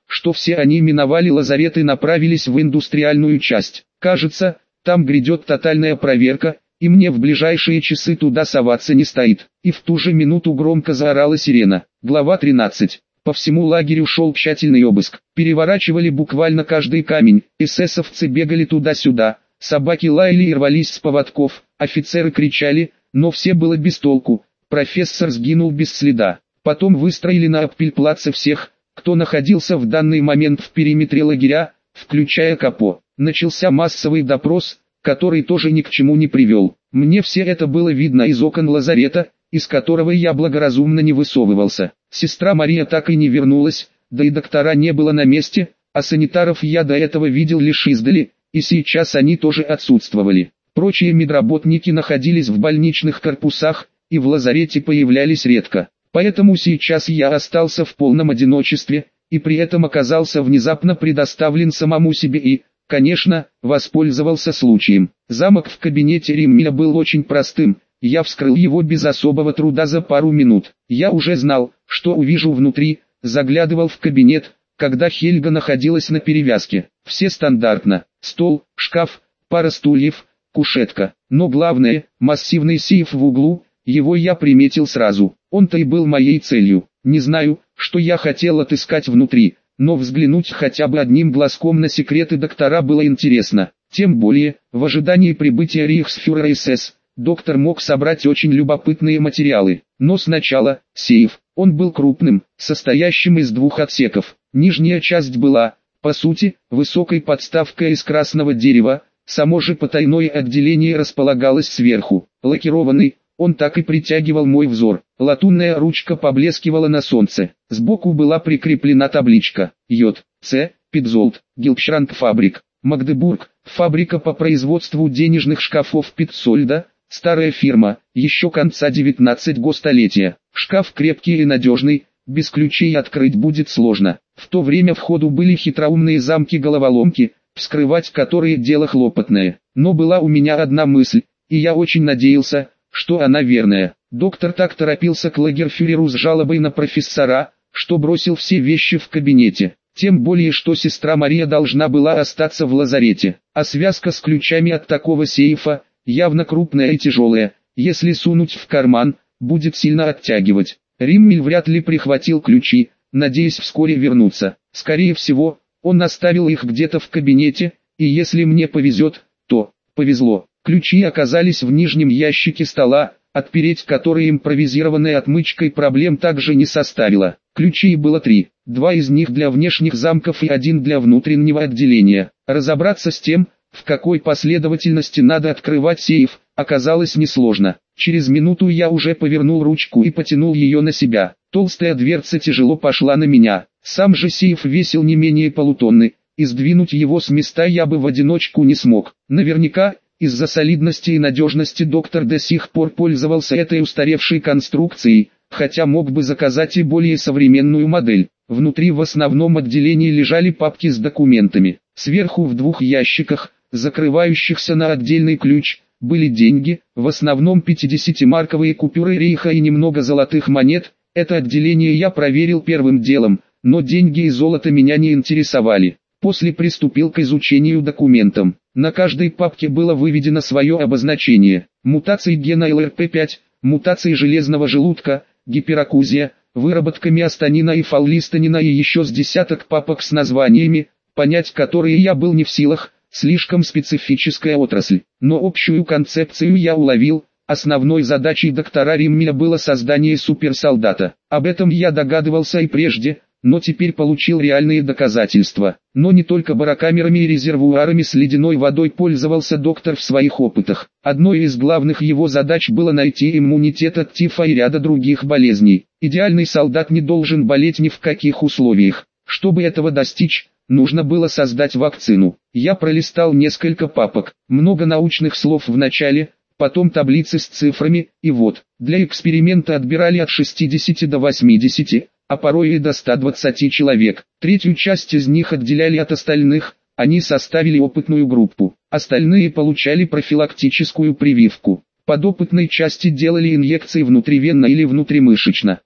что все они миновали лазарет и направились в индустриальную часть. Кажется, там грядет тотальная проверка, и мне в ближайшие часы туда соваться не стоит. И в ту же минуту громко заорала сирена. Глава тринадцать. По всему лагерю шел тщательный обыск. Переворачивали буквально каждый камень, эсэсовцы бегали туда-сюда, собаки лаяли и рвались с поводков, офицеры кричали, но все было без толку. Профессор сгинул без следа. Потом выстроили на Аппельплаце всех, кто находился в данный момент в периметре лагеря, включая капо. Начался массовый допрос, который тоже ни к чему не привел. Мне все это было видно из окон лазарета, из которого я благоразумно не высовывался. Сестра Мария так и не вернулась, да и доктора не было на месте, а санитаров я до этого видел лишь издали, и сейчас они тоже отсутствовали. Прочие медработники находились в больничных корпусах, и в лазарете появлялись редко. Поэтому сейчас я остался в полном одиночестве, и при этом оказался внезапно предоставлен самому себе и, конечно, воспользовался случаем. Замок в кабинете Риммеля был очень простым, я вскрыл его без особого труда за пару минут. Я уже знал, что увижу внутри, заглядывал в кабинет, когда Хельга находилась на перевязке. Все стандартно: стол, шкаф, пара стульев, кушетка. Но главное, массивный сейф в углу, его я приметил сразу. Он-то и был моей целью. Не знаю, что я хотел отыскать внутри, но взглянуть хотя бы одним глазком на секреты доктора было интересно. Тем более, в ожидании прибытия рейхсфюрера СС, доктор мог собрать очень любопытные материалы. Но сначала, сейф. Он был крупным, состоящим из двух отсеков. Нижняя часть была, по сути, высокой подставкой из красного дерева, само же потайное отделение располагалось сверху. Лакированный, он так и притягивал мой взор. Латунная ручка поблескивала на солнце. Сбоку была прикреплена табличка: Йод, С, Питзолт, Гилпшранк Фабрик, Магдебург, фабрика по производству денежных шкафов Питцольда, старая фирма, еще конца девятнадцатого столетия. Шкаф крепкий и надежный, без ключей открыть будет сложно. В то время в ходу были хитроумные замки-головоломки, вскрывать которые дело хлопотное. Но была у меня одна мысль, и я очень надеялся, что она верная. Доктор так торопился к лагерфюреру с жалобой на профессора, что бросил все вещи в кабинете. Тем более, что сестра Мария должна была остаться в лазарете. А связка с ключами от такого сейфа, явно крупная и тяжелая, если сунуть в карман, будет сильно оттягивать. Риммель вряд ли прихватил ключи, надеясь вскоре вернуться. Скорее всего, он оставил их где-то в кабинете, и если мне повезет, то повезло. Ключи оказались в нижнем ящике стола, отпереть который импровизированной отмычкой проблем также не составило. Ключей было три, два из них для внешних замков и один для внутреннего отделения. Разобраться с тем, в какой последовательности надо открывать сейф, оказалось несложно. Через минуту я уже повернул ручку и потянул ее на себя. Толстая дверца тяжело пошла на меня. Сам же сейф весил не менее полутонны, и сдвинуть его с места я бы в одиночку не смог. Наверняка, из-за солидности и надежности доктор до сих пор пользовался этой устаревшей конструкцией, хотя мог бы заказать и более современную модель. Внутри в основном отделении лежали папки с документами. Сверху в двух ящиках, закрывающихся на отдельный ключ, были деньги, в основном пятидесятимарковые купюры рейха и немного золотых монет. Это отделение я проверил первым делом, но деньги и золото меня не интересовали. После приступил к изучению документов. На каждой папке было выведено свое обозначение. Мутации гена эл эр пэ пять, мутации железного желудка, гиперакузия, выработка миостанина и фоллистанина и еще с десяток папок с названиями, понять которые я был не в силах, слишком специфическая отрасль. Но общую концепцию я уловил. Основной задачей доктора Риммеля было создание суперсолдата. Об этом я догадывался и прежде, но теперь получил реальные доказательства. Но не только барокамерами и резервуарами с ледяной водой пользовался доктор в своих опытах. Одной из главных его задач было найти иммунитет от тифа и ряда других болезней. Идеальный солдат не должен болеть ни в каких условиях. Чтобы этого достичь, нужно было создать вакцину. Я пролистал несколько папок, много научных слов в начале, потом таблицы с цифрами, и вот, для эксперимента отбирали от шестидесяти до восьмидесяти, а порой и до ста двадцати человек. Третью часть из них отделяли от остальных, они составили опытную группу. Остальные получали профилактическую прививку. Подопытной части делали инъекции внутривенно или внутримышечно.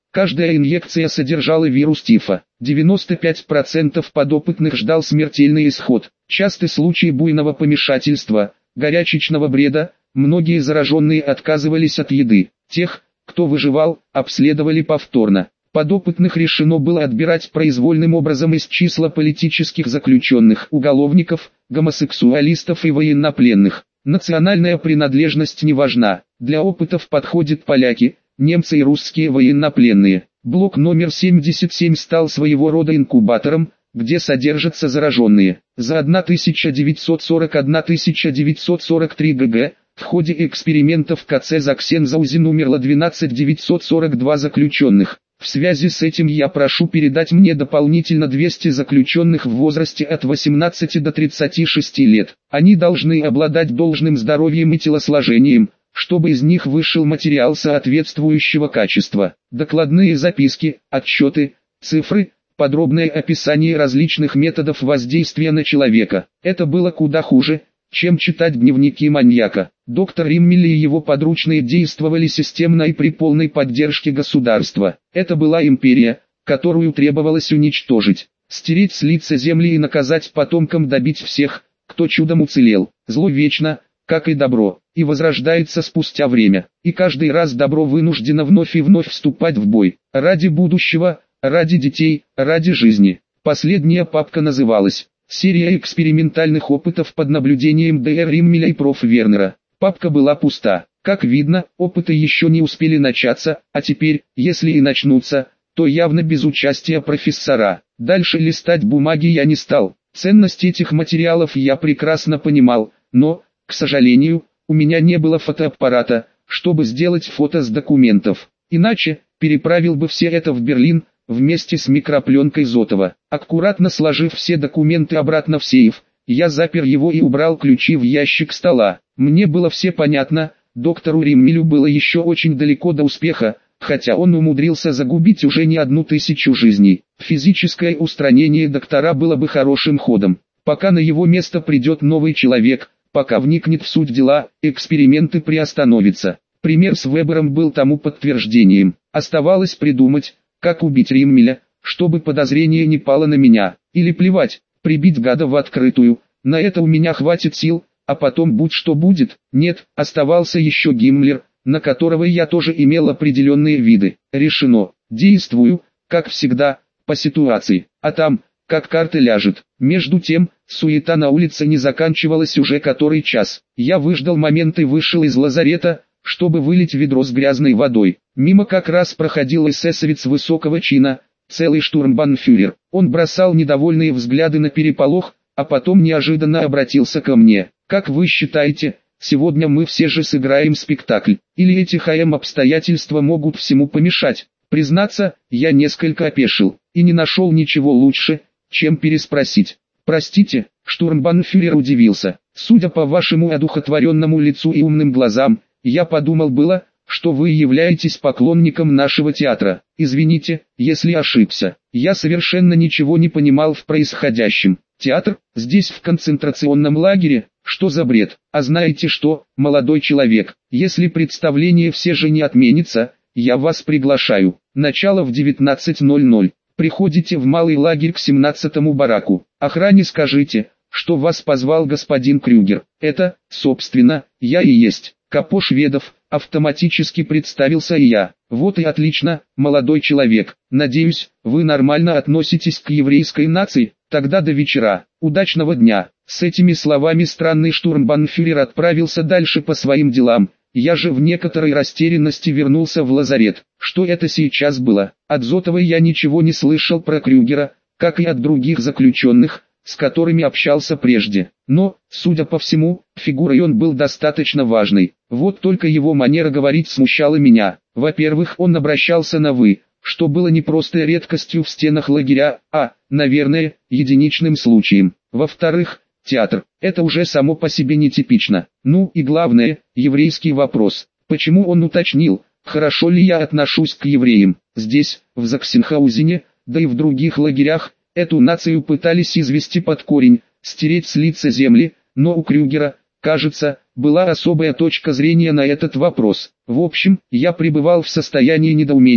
Каждая инъекция содержала вирус тифа. девяносто пять процентов подопытных ждал смертельный исход. Часты случаи буйного помешательства, горячечного бреда, многие зараженные отказывались от еды. Тех, кто выживал, обследовали повторно. Подопытных решено было отбирать произвольным образом из числа политических заключенных, уголовников, гомосексуалистов и военнопленных. Национальная принадлежность не важна. Для опытов подходят поляки, немцы и русские военнопленные. Блок номер семьдесят семь стал своего рода инкубатором, где содержатся зараженные. За тысяча девятьсот сорок один — тысяча девятьсот сорок три г.г. в ходе экспериментов КЦ Заксензаузен умерло двенадцать тысяч девятьсот сорок два заключенных. В связи с этим я прошу передать мне дополнительно двести заключенных в возрасте от восемнадцати до тридцати шести лет. Они должны обладать должным здоровьем и телосложением, чтобы из них вышел материал соответствующего качества. Докладные записки, отчеты, цифры, подробное описание различных методов воздействия на человека. Это было куда хуже, чем читать дневники маньяка. Доктор Риммель и его подручные действовали системно и при полной поддержке государства. Это была империя, которую требовалось уничтожить, стереть с лица земли и наказать потомкам, добить всех, кто чудом уцелел. Зло вечно, как и добро, и возрождается спустя время. И каждый раз добро вынуждено вновь и вновь вступать в бой. Ради будущего, ради детей, ради жизни. Последняя папка называлась «Серия экспериментальных опытов под наблюдением Д Р Риммеля и проф Вернера». Папка была пуста. Как видно, опыты еще не успели начаться, а теперь, если и начнутся, то явно без участия профессора. Дальше листать бумаги я не стал. Ценность этих материалов я прекрасно понимал, но, к сожалению, у меня не было фотоаппарата, чтобы сделать фото с документов. Иначе, переправил бы все это в Берлин, вместе с микропленкой Зотова. Аккуратно сложив все документы обратно в сейф, я запер его и убрал ключи в ящик стола. Мне было все понятно, доктору Риммелю было еще очень далеко до успеха, хотя он умудрился загубить уже не одну тысячу жизней. Физическое устранение доктора было бы хорошим ходом. Пока на его место придет новый человек, пока вникнет в суть дела, эксперименты приостановятся. Пример с Вебером был тому подтверждением. Оставалось придумать, как убить Риммеля, чтобы подозрение не пало на меня. Или плевать, прибить гада в открытую, на это у меня хватит сил, а потом будь что будет. Нет, оставался еще Гиммлер, на которого я тоже имел определенные виды. Решено. Действую, как всегда, по ситуации. А там, как карта ляжет. Между тем, суета на улице не заканчивалась уже который час. Я выждал момент и вышел из лазарета, чтобы вылить ведро с грязной водой. Мимо как раз проходил эсэсовец высокого чина, целый штурмбанфюрер. Он бросал недовольные взгляды на переполох, а потом неожиданно обратился ко мне. «Как вы считаете, сегодня мы все же сыграем спектакль? Или эти ха-эм обстоятельства могут всему помешать?» Признаться, я несколько опешил, и не нашел ничего лучше, чем переспросить. «Простите», штурмбанфюрер удивился. «Судя по вашему одухотворенному лицу и умным глазам, я подумал было, что вы являетесь поклонником нашего театра. Извините, если ошибся. Я совершенно ничего не понимал в происходящем. Театр, здесь в концентрационном лагере, что за бред? А знаете что, молодой человек, если представление все же не отменится, я вас приглашаю. Начало в девятнадцать ноль ноль. Приходите в малый лагерь к семнадцатому бараку. Охране скажите, что вас позвал господин Крюгер. Это, собственно, я и есть. Капо Шведов, автоматически представился и я. Вот и отлично, молодой человек. Надеюсь, вы нормально относитесь к еврейской нации. Тогда до вечера. Удачного дня. С этими словами странный штурмбанфюрер отправился дальше по своим делам. Я же в некоторой растерянности вернулся в лазарет. Что это сейчас было? От Зотовой я ничего не слышал про Крюгера, как и от других заключенных, с которыми общался прежде. Но, судя по всему, фигурой он был достаточно важной. Вот только его манера говорить смущала меня. Во-первых, он обращался на «вы», что было не просто редкостью в стенах лагеря, а, наверное, единичным случаем. Во-вторых, театр. Это уже само по себе нетипично. Ну и главное, еврейский вопрос. Почему он уточнил, хорошо ли я отношусь к евреям? Здесь, в Заксенхаузене, да и в других лагерях, эту нацию пытались извести под корень, стереть с лица земли, но у Крюгера, кажется, была особая точка зрения на этот вопрос. В общем, я пребывал в состоянии недоумения,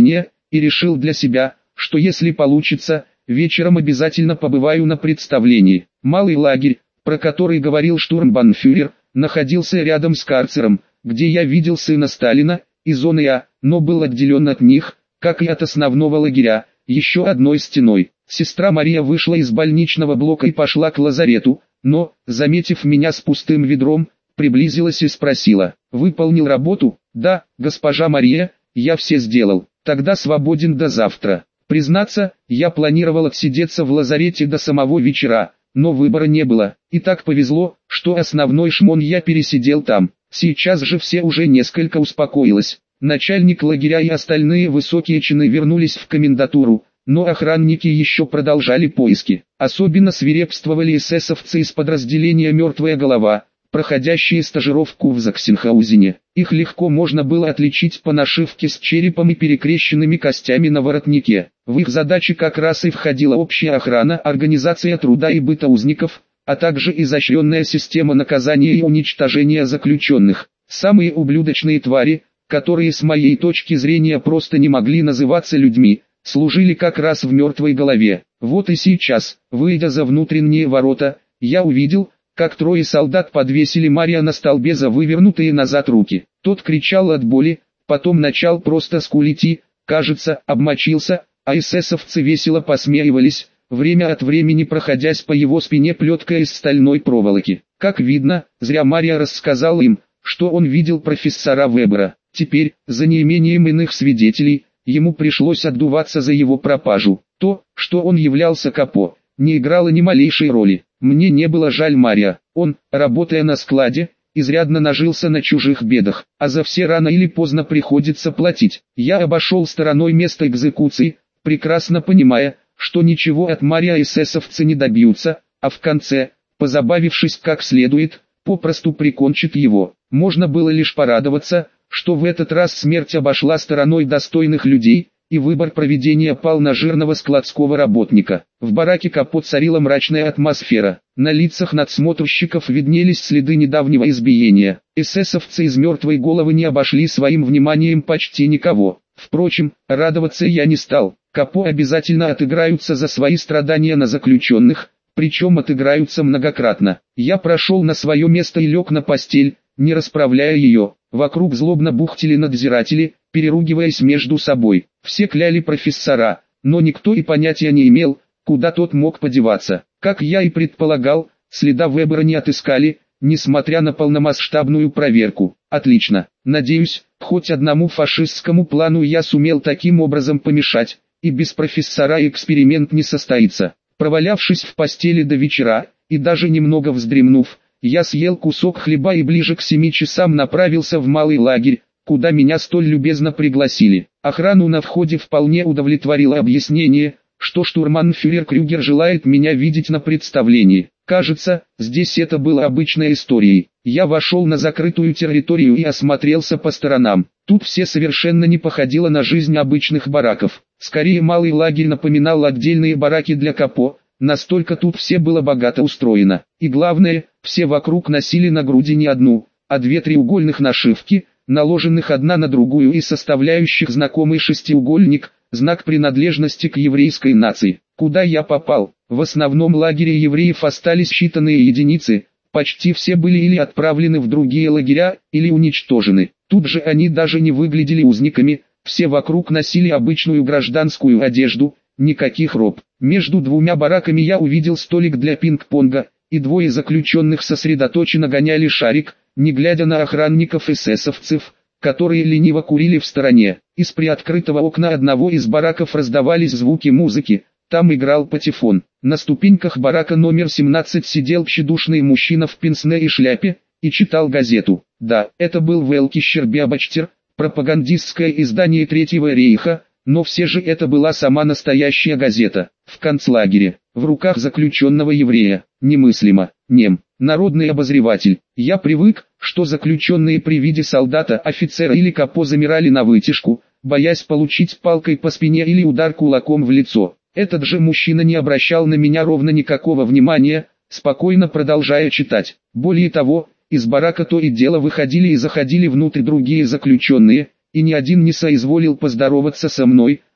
и решил для себя, что если получится, вечером обязательно побываю на представлении. Малый лагерь, про который говорил штурмбанфюрер, находился рядом с карцером, где я видел сына Сталина, и зоны А, но был отделен от них, как и от основного лагеря, еще одной стеной. Сестра Мария вышла из больничного блока и пошла к лазарету, но, заметив меня с пустым ведром, приблизилась и спросила: «Выполнил работу?» «Да, госпожа Мария, я все сделал. Тогда свободен до завтра». Признаться, я планировал отсидеться в лазарете до самого вечера, но выбора не было, и так повезло, что основной шмон я пересидел там. Сейчас же все уже несколько успокоилось. Начальник лагеря и остальные высокие чины вернулись в комендатуру, но охранники еще продолжали поиски. Особенно свирепствовали эсэсовцы из подразделения «Мертвая голова», проходящие стажировку в Заксенхаузене. Их легко можно было отличить по нашивке с черепом и перекрещенными костями на воротнике. В их задачи как раз и входила общая охрана, организация труда и быта узников, а также изощренная система наказания и уничтожения заключенных. Самые ублюдочные твари, которые с моей точки зрения просто не могли называться людьми, служили как раз в «Мертвой голове». Вот и сейчас, выйдя за внутренние ворота, я увидел, как трое солдат подвесили Мария на столбе за вывернутые назад руки. Тот кричал от боли, потом начал просто скулить и, кажется, обмочился, а эсэсовцы весело посмеивались, время от времени проходясь по его спине плеткой из стальной проволоки. Как видно, зря Мария рассказал им, что он видел профессора Вебера. Теперь, за неимением иных свидетелей, ему пришлось отдуваться за его пропажу. То, что он являлся капо, не играло ни малейшей роли. Мне не было жаль Мария. Он, работая на складе, изрядно нажился на чужих бедах, а за все рано или поздно приходится платить. Я обошел стороной место экзекуции, прекрасно понимая, что ничего от Мария эсэсовцы не добьются, а в конце, позабавившись как следует, попросту прикончат его. Можно было лишь порадоваться, что в этот раз смерть обошла стороной достойных людей, и выбор проведения пал на жирного складского работника. В бараке капо царила мрачная атмосфера. На лицах надсмотрщиков виднелись следы недавнего избиения. Эсэсовцы из «Мертвой головы» не обошли своим вниманием почти никого. Впрочем, радоваться я не стал. Капо обязательно отыграются за свои страдания на заключенных, причем отыграются многократно. Я прошел на свое место и лег на постель, не расправляя ее. Вокруг злобно бухтели надзиратели, переругиваясь между собой. Все кляли профессора, но никто и понятия не имел, куда тот мог подеваться. Как я и предполагал, следа Вебера не отыскали, несмотря на полномасштабную проверку. Отлично. Надеюсь, хоть одному фашистскому плану я сумел таким образом помешать, и без профессора эксперимент не состоится. Провалявшись в постели до вечера, и даже немного вздремнув, я съел кусок хлеба и ближе к семи часам направился в малый лагерь, куда меня столь любезно пригласили. Охрану на входе вполне удовлетворило объяснение, что штурманфюрер Крюгер желает меня видеть на представлении. Кажется, здесь это было обычной историей. Я вошел на закрытую территорию и осмотрелся по сторонам. Тут все совершенно не походило на жизнь обычных бараков. Скорее, малый лагерь напоминал отдельные бараки для капо, настолько тут все было богато устроено. И главное, все вокруг носили на груди не одну, а две треугольных нашивки, наложенных одна на другую и составляющих знакомый шестиугольник, знак принадлежности к еврейской нации. Куда я попал? В основном лагере евреев остались считанные единицы, почти все были или отправлены в другие лагеря, или уничтожены. Тут же они даже не выглядели узниками, все вокруг носили обычную гражданскую одежду, никаких роб. Между двумя бараками я увидел столик для пинг-понга, и двое заключенных сосредоточенно гоняли шарик, не глядя на охранников эсэсовцев, которые лениво курили в стороне. Из приоткрытого окна одного из бараков раздавались звуки музыки, там играл патефон. На ступеньках барака номер семнадцать сидел тщедушный мужчина в пенсне и шляпе, и читал газету. Да, это был Велкишер Биабачтер, пропагандистское издание Третьего рейха, но все же это была сама настоящая газета. В концлагере, в руках заключенного еврея, немыслимо, нем, народный обозреватель. Я привык, что заключенные при виде солдата, офицера или капо замирали на вытяжку, боясь получить палкой по спине или удар кулаком в лицо. Этот же мужчина не обращал на меня ровно никакого внимания, спокойно продолжая читать. Более того, из барака то и дело выходили и заходили внутрь другие заключенные, и ни один не соизволил поздороваться со мной,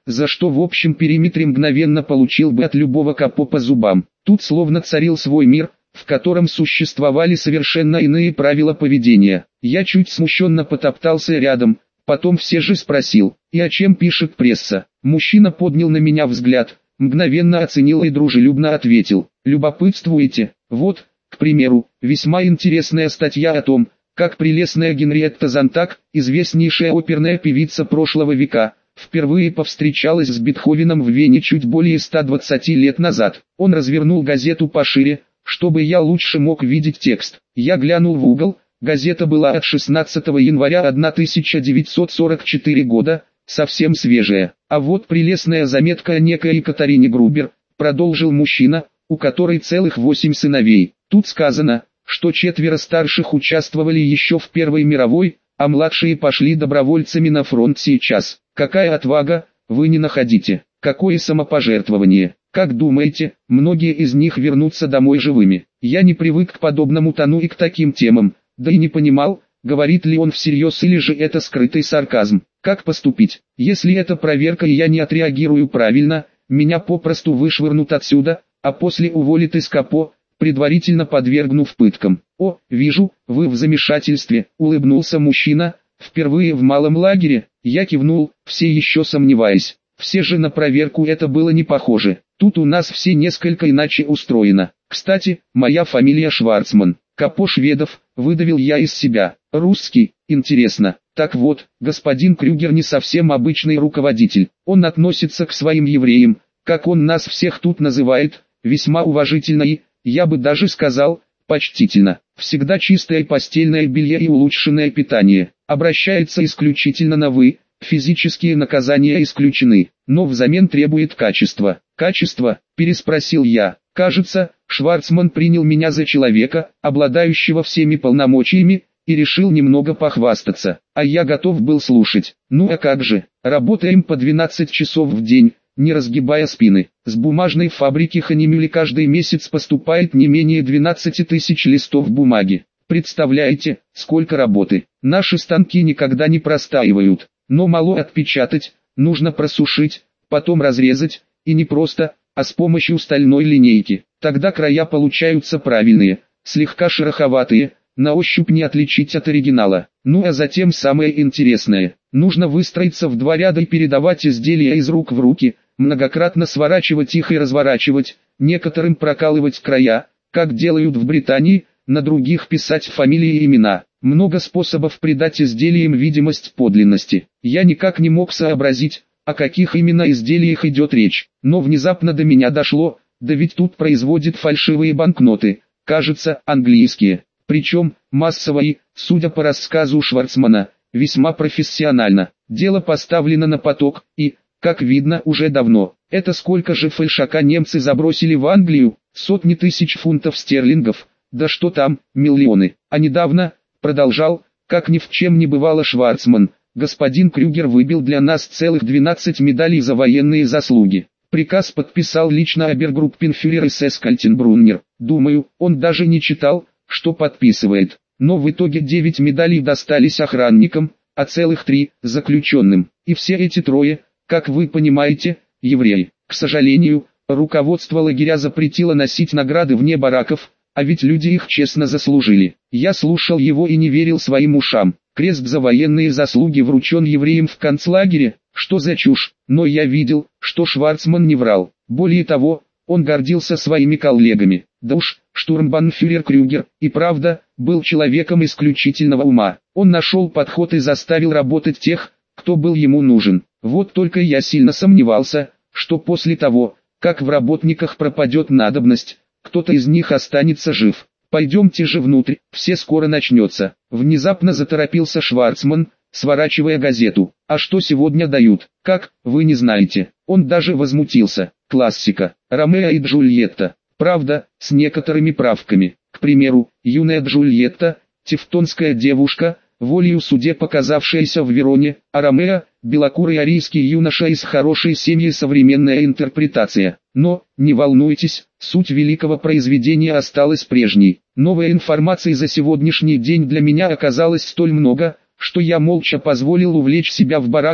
за что в общем периметре мгновенно получил бы от любого капо по зубам. Тут словно царил свой мир, в котором существовали совершенно иные правила поведения. Я чуть смущенно потоптался рядом, потом все же спросил: «И о чем пишет пресса?» Мужчина поднял на меня взгляд, мгновенно оценил и дружелюбно ответил: «Любопытствуете? Вот, к примеру, весьма интересная статья о том, как прелестная Генриетта Зонтаг, известнейшая оперная певица прошлого века, впервые повстречалась с Бетховеном в Вене чуть более ста двадцати лет назад». Он развернул газету пошире, чтобы я лучше мог видеть текст. Я глянул в угол, газета была от шестнадцатого января тысяча девятьсот сорок четвёртого года, совсем свежая. А вот прелестная заметка о некой Екатерине Грубер, продолжил мужчина, у которой целых восемь сыновей. Тут сказано, что четверо старших участвовали еще в Первой мировой, а младшие пошли добровольцами на фронт сейчас. Какая отвага, вы не находите? Какое самопожертвование? Как думаете, многие из них вернутся домой живыми? Я не привык к подобному тону и к таким темам, да и не понимал, говорит ли он всерьез или же это скрытый сарказм. Как поступить, если это проверка и я не отреагирую правильно? Меня попросту вышвырнут отсюда, а после уволят из капо, предварительно подвергнув пыткам. «О, вижу, вы в замешательстве», — улыбнулся мужчина. «Впервые в малом лагере?» Я кивнул, все еще сомневаясь. Все же на проверку это было не похоже. Тут у нас все несколько иначе устроено. Кстати, моя фамилия Шварцман. Капо шведов, выдавил я из себя. Русский, интересно. Так вот, господин Крюгер не совсем обычный руководитель. Он относится к своим евреям, как он нас всех тут называет, весьма уважительно и, я бы даже сказал, почтительно. Всегда чистое постельное белье и улучшенное питание. Обращается исключительно на «вы», физические наказания исключены, но взамен требует качества. «Качество?» – переспросил я. Кажется, Шварцман принял меня за человека, обладающего всеми полномочиями, и решил немного похвастаться, а я готов был слушать. Ну а как же, работаем по двенадцать часов в день, не разгибая спины. С бумажной фабрики Ханимюли каждый месяц поступает не менее двенадцати тысяч листов бумаги. Представляете, сколько работы. Наши станки никогда не простаивают, но мало отпечатать, нужно просушить, потом разрезать, и не просто, а с помощью стальной линейки. Тогда края получаются правильные, слегка шероховатые, на ощупь не отличить от оригинала. Ну а затем самое интересное. Нужно выстроиться в два ряда и передавать изделия из рук в руки, многократно сворачивать их и разворачивать, некоторым прокалывать края, как делают в Британии, на других писать фамилии и имена. Много способов придать изделиям видимость подлинности. Я никак не мог сообразить, о каких именно изделиях идет речь. Но внезапно до меня дошло, да ведь тут производят фальшивые банкноты, кажется, английские. Причем, массово и, судя по рассказу Шварцмана, весьма профессионально. Дело поставлено на поток, и, как видно, уже давно. Это сколько же фальшака немцы забросили в Англию? Сотни тысяч фунтов стерлингов, да что там, миллионы. А недавно, продолжал, как ни в чем не бывало Шварцман, господин Крюгер выбил для нас целых двенадцать медалей за военные заслуги. Приказ подписал лично обергруппенфюрер эс эс Кальтенбруннер. Думаю, он даже не читал, что подписывает. Но в итоге девять медалей достались охранникам, а целых три – заключенным. И все эти трое, как вы понимаете, евреи. К сожалению, руководство лагеря запретило носить награды вне бараков, а ведь люди их честно заслужили. Я слушал его и не верил своим ушам. Крест за военные заслуги вручен евреям в концлагере, что за чушь. Но я видел, что Шварцман не врал. Более того, он гордился своими коллегами. Да уж, штурмбанфюрер Крюгер, и правда, был человеком исключительного ума. Он нашел подход и заставил работать тех, кто был ему нужен. Вот только я сильно сомневался, что после того, как в работниках пропадет надобность, кто-то из них останется жив. «Пойдемте же внутрь, все скоро начнется». Внезапно заторопился Шварцман, сворачивая газету. «А что сегодня дают? Как, вы не знаете?» Он даже возмутился. Классика. Ромео и Джульетта. Правда, с некоторыми правками. К примеру, юная Джульетта, тевтонская девушка, волею судеб показавшаяся в Вероне, а Ромео, белокурый арийский юноша из хорошей семьи, современная интерпретация. Но, не волнуйтесь, суть великого произведения осталась прежней. Новой информации за сегодняшний день для меня оказалось столь много, что я молча позволил увлечь себя в барак,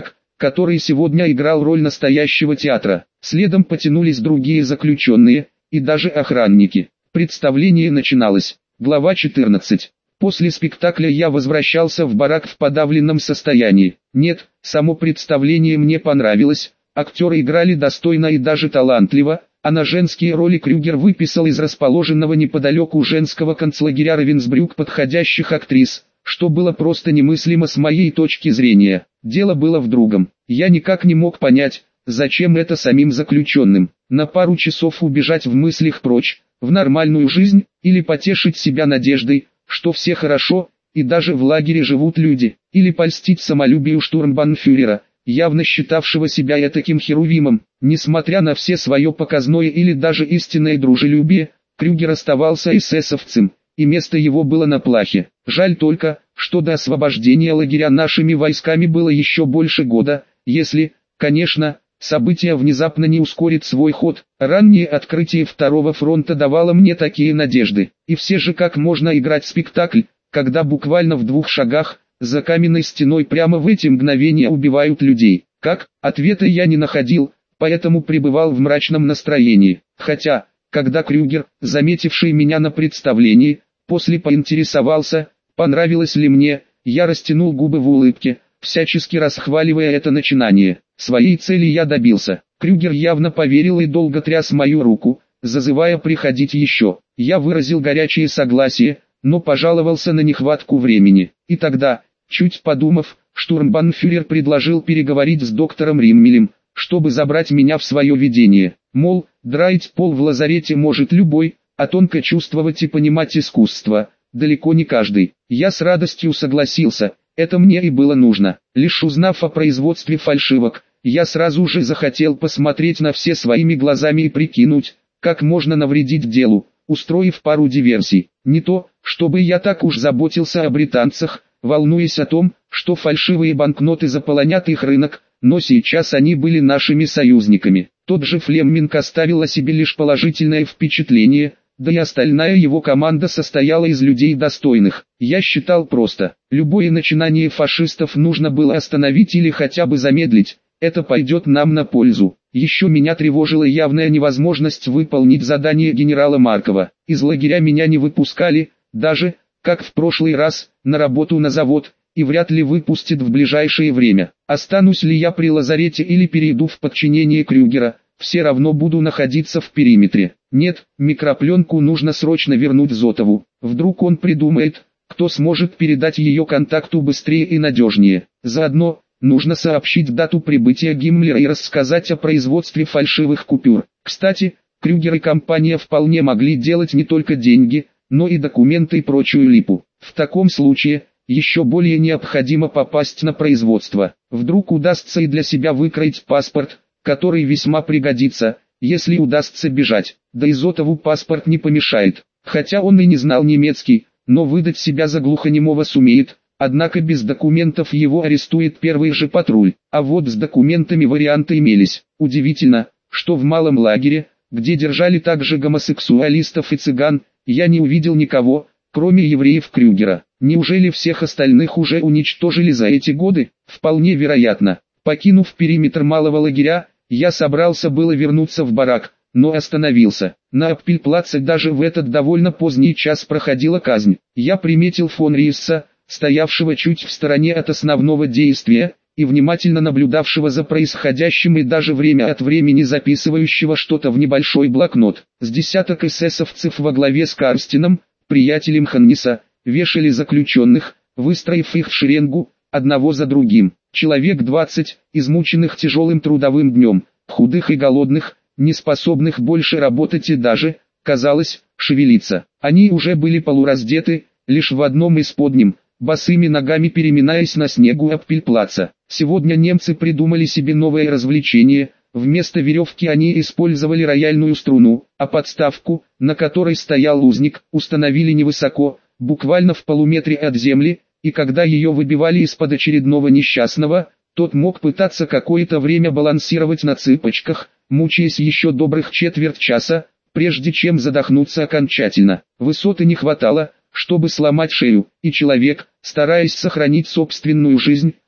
который сегодня играл роль настоящего театра. Следом потянулись другие заключенные, и даже охранники. Представление начиналось. Глава четырнадцать. После спектакля я возвращался в барак в подавленном состоянии. Нет, само представление мне понравилось, актеры играли достойно и даже талантливо, а на женские роли Крюгер выписал из расположенного неподалеку женского концлагеря Равенсбрюк подходящих актрис, что было просто немыслимо с моей точки зрения. Дело было в другом. Я никак не мог понять, зачем это самим заключенным. На пару часов убежать в мыслях прочь, в нормальную жизнь, или потешить себя надеждой, что все хорошо, и даже в лагере живут люди, или польстить самолюбию штурмбанфюрера, явно считавшего себя этаким херувимом. Несмотря на все свое показное или даже истинное дружелюбие, Крюгер оставался эсэсовцем, и место его было на плахе. Жаль только, что до освобождения лагеря нашими войсками было еще больше года, если, конечно, события внезапно не ускорит свой ход. Раннее открытие второго фронта давало мне такие надежды. И все же как можно играть спектакль, когда буквально в двух шагах, за каменной стеной прямо в эти мгновения убивают людей? Как? Ответа я не находил, поэтому пребывал в мрачном настроении. Хотя, когда Крюгер, заметивший меня на представлении, после поинтересовался, понравилось ли мне, я растянул губы в улыбке, всячески расхваливая это начинание. Своей цели я добился. Крюгер явно поверил и долго тряс мою руку, зазывая приходить еще. Я выразил горячее согласие, но пожаловался на нехватку времени. И тогда, чуть подумав, штурмбанфюрер предложил переговорить с доктором Риммелем, чтобы забрать меня в свое видение. Мол, драить пол в лазарете может любой, а тонко чувствовать и понимать искусство далеко не каждый. Я с радостью согласился, это мне и было нужно. Лишь узнав о производстве фальшивок, я сразу же захотел посмотреть на все своими глазами и прикинуть, как можно навредить делу, устроив пару диверсий. Не то, чтобы я так уж заботился о британцах, волнуясь о том, что фальшивые банкноты заполонят их рынок, но сейчас они были нашими союзниками. Тот же Флемминг оставил о себе лишь положительное впечатление, да и остальная его команда состояла из людей достойных. Я считал просто, любое начинание фашистов нужно было остановить или хотя бы замедлить, это пойдет нам на пользу. Еще меня тревожила явная невозможность выполнить задание генерала Маркова. Из лагеря меня не выпускали, даже, как в прошлый раз, на работу на завод, и вряд ли выпустят в ближайшее время. Останусь ли я при лазарете или перейду в подчинение Крюгера, все равно буду находиться в периметре. Нет, микропленку нужно срочно вернуть Зотову. Вдруг он придумает, кто сможет передать ее контакту быстрее и надежнее. Заодно, нужно сообщить дату прибытия Гиммлера и рассказать о производстве фальшивых купюр. Кстати, Крюгер и компания вполне могли делать не только деньги, но и документы и прочую липу. В таком случае, еще более необходимо попасть на производство. Вдруг удастся и для себя выкроить паспорт, который весьма пригодится, если удастся бежать. Да и Зотову паспорт не помешает. Хотя он и не знал немецкий, но выдать себя за глухонемого сумеет, однако без документов его арестует первый же патруль. А вот с документами варианты имелись. Удивительно, что в малом лагере, где держали также гомосексуалистов и цыган, я не увидел никого, кроме евреев Крюгера. Неужели всех остальных уже уничтожили за эти годы? Вполне вероятно. Покинув периметр малого лагеря, я собрался было вернуться в барак, но остановился. На Аппельплаце даже в этот довольно поздний час проходила казнь. Я приметил фон Рисса, стоявшего чуть в стороне от основного действия, и внимательно наблюдавшего за происходящим и даже время от времени записывающего что-то в небольшой блокнот. С десяток эсэсовцев во главе с Карстином, приятелем Ханниса, вешали заключенных, выстроив их в шеренгу, одного за другим. Человек двадцать, измученных тяжелым трудовым днем, худых и голодных, неспособных больше работать и даже, казалось, шевелиться. Они уже были полураздеты, лишь в одном из подним, босыми ногами переминаясь на снегу Аппельплаца. Сегодня немцы придумали себе новое развлечение. Вместо веревки они использовали рояльную струну, а подставку, на которой стоял узник, установили невысоко, буквально в полуметре от земли, и когда ее выбивали из-под очередного несчастного, тот мог пытаться какое-то время балансировать на цыпочках, мучаясь еще добрых четверть часа, прежде чем задохнуться окончательно. Высоты не хватало, чтобы сломать шею, и человек, стараясь сохранить собственную жизнь,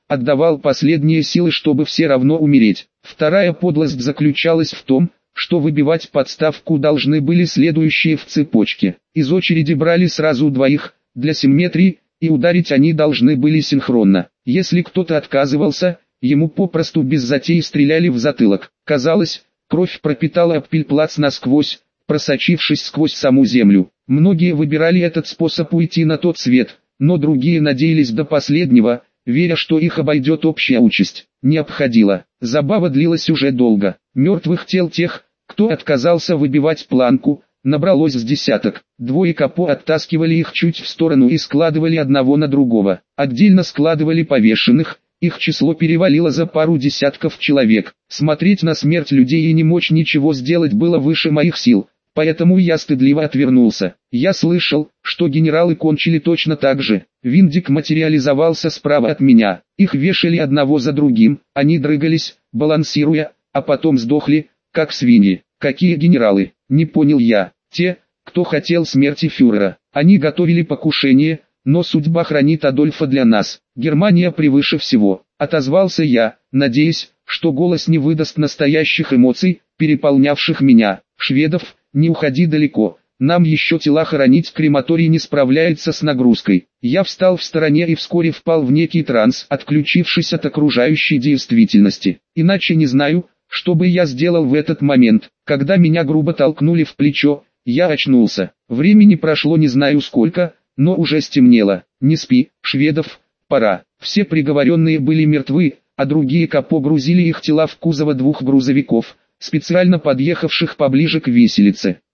отдавал последние силы, чтобы все равно умереть. Вторая подлость заключалась в том, что выбивать подставку должны были следующие в цепочке. Из очереди брали сразу двоих, для симметрии, и ударить они должны были синхронно. Если кто-то отказывался, ему попросту без затей стреляли в затылок. Казалось, кровь пропитала Аппельплац насквозь, просочившись сквозь саму землю. Многие выбирали этот способ уйти на тот свет, но другие надеялись до последнего, веря, что их обойдет общая участь. Не обходила. Забава длилась уже долго. Мертвых тел тех, кто отказался выбивать планку, набралось с десяток. Двое капо оттаскивали их чуть в сторону и складывали одного на другого. Отдельно складывали повешенных, их число перевалило за пару десятков человек. Смотреть на смерть людей и не мочь ничего сделать было выше моих сил, поэтому я стыдливо отвернулся. Я слышал, что генералы кончили точно так же. Виндик материализовался справа от меня. Их вешали одного за другим, они дрыгались, балансируя, а потом сдохли, как свиньи. Какие генералы? Не понял я. Те, кто хотел смерти фюрера. Они готовили покушение, но судьба хранит Адольфа для нас. Германия превыше всего. Отозвался я, надеясь, что голос не выдаст настоящих эмоций, переполнявших меня. Шведов, не уходи далеко. Нам еще тела хоронить, крематорий не справляется с нагрузкой. Я встал в стороне и вскоре впал в некий транс, отключившись от окружающей действительности. Иначе не знаю, что бы я сделал в этот момент. Когда меня грубо толкнули в плечо, я очнулся. Времени прошло не знаю сколько, но уже стемнело. Не спи, Шведов, пора. Все приговоренные были мертвы, а другие капо грузили их тела в кузовы двух грузовиков, специально подъехавших поближе к виселице.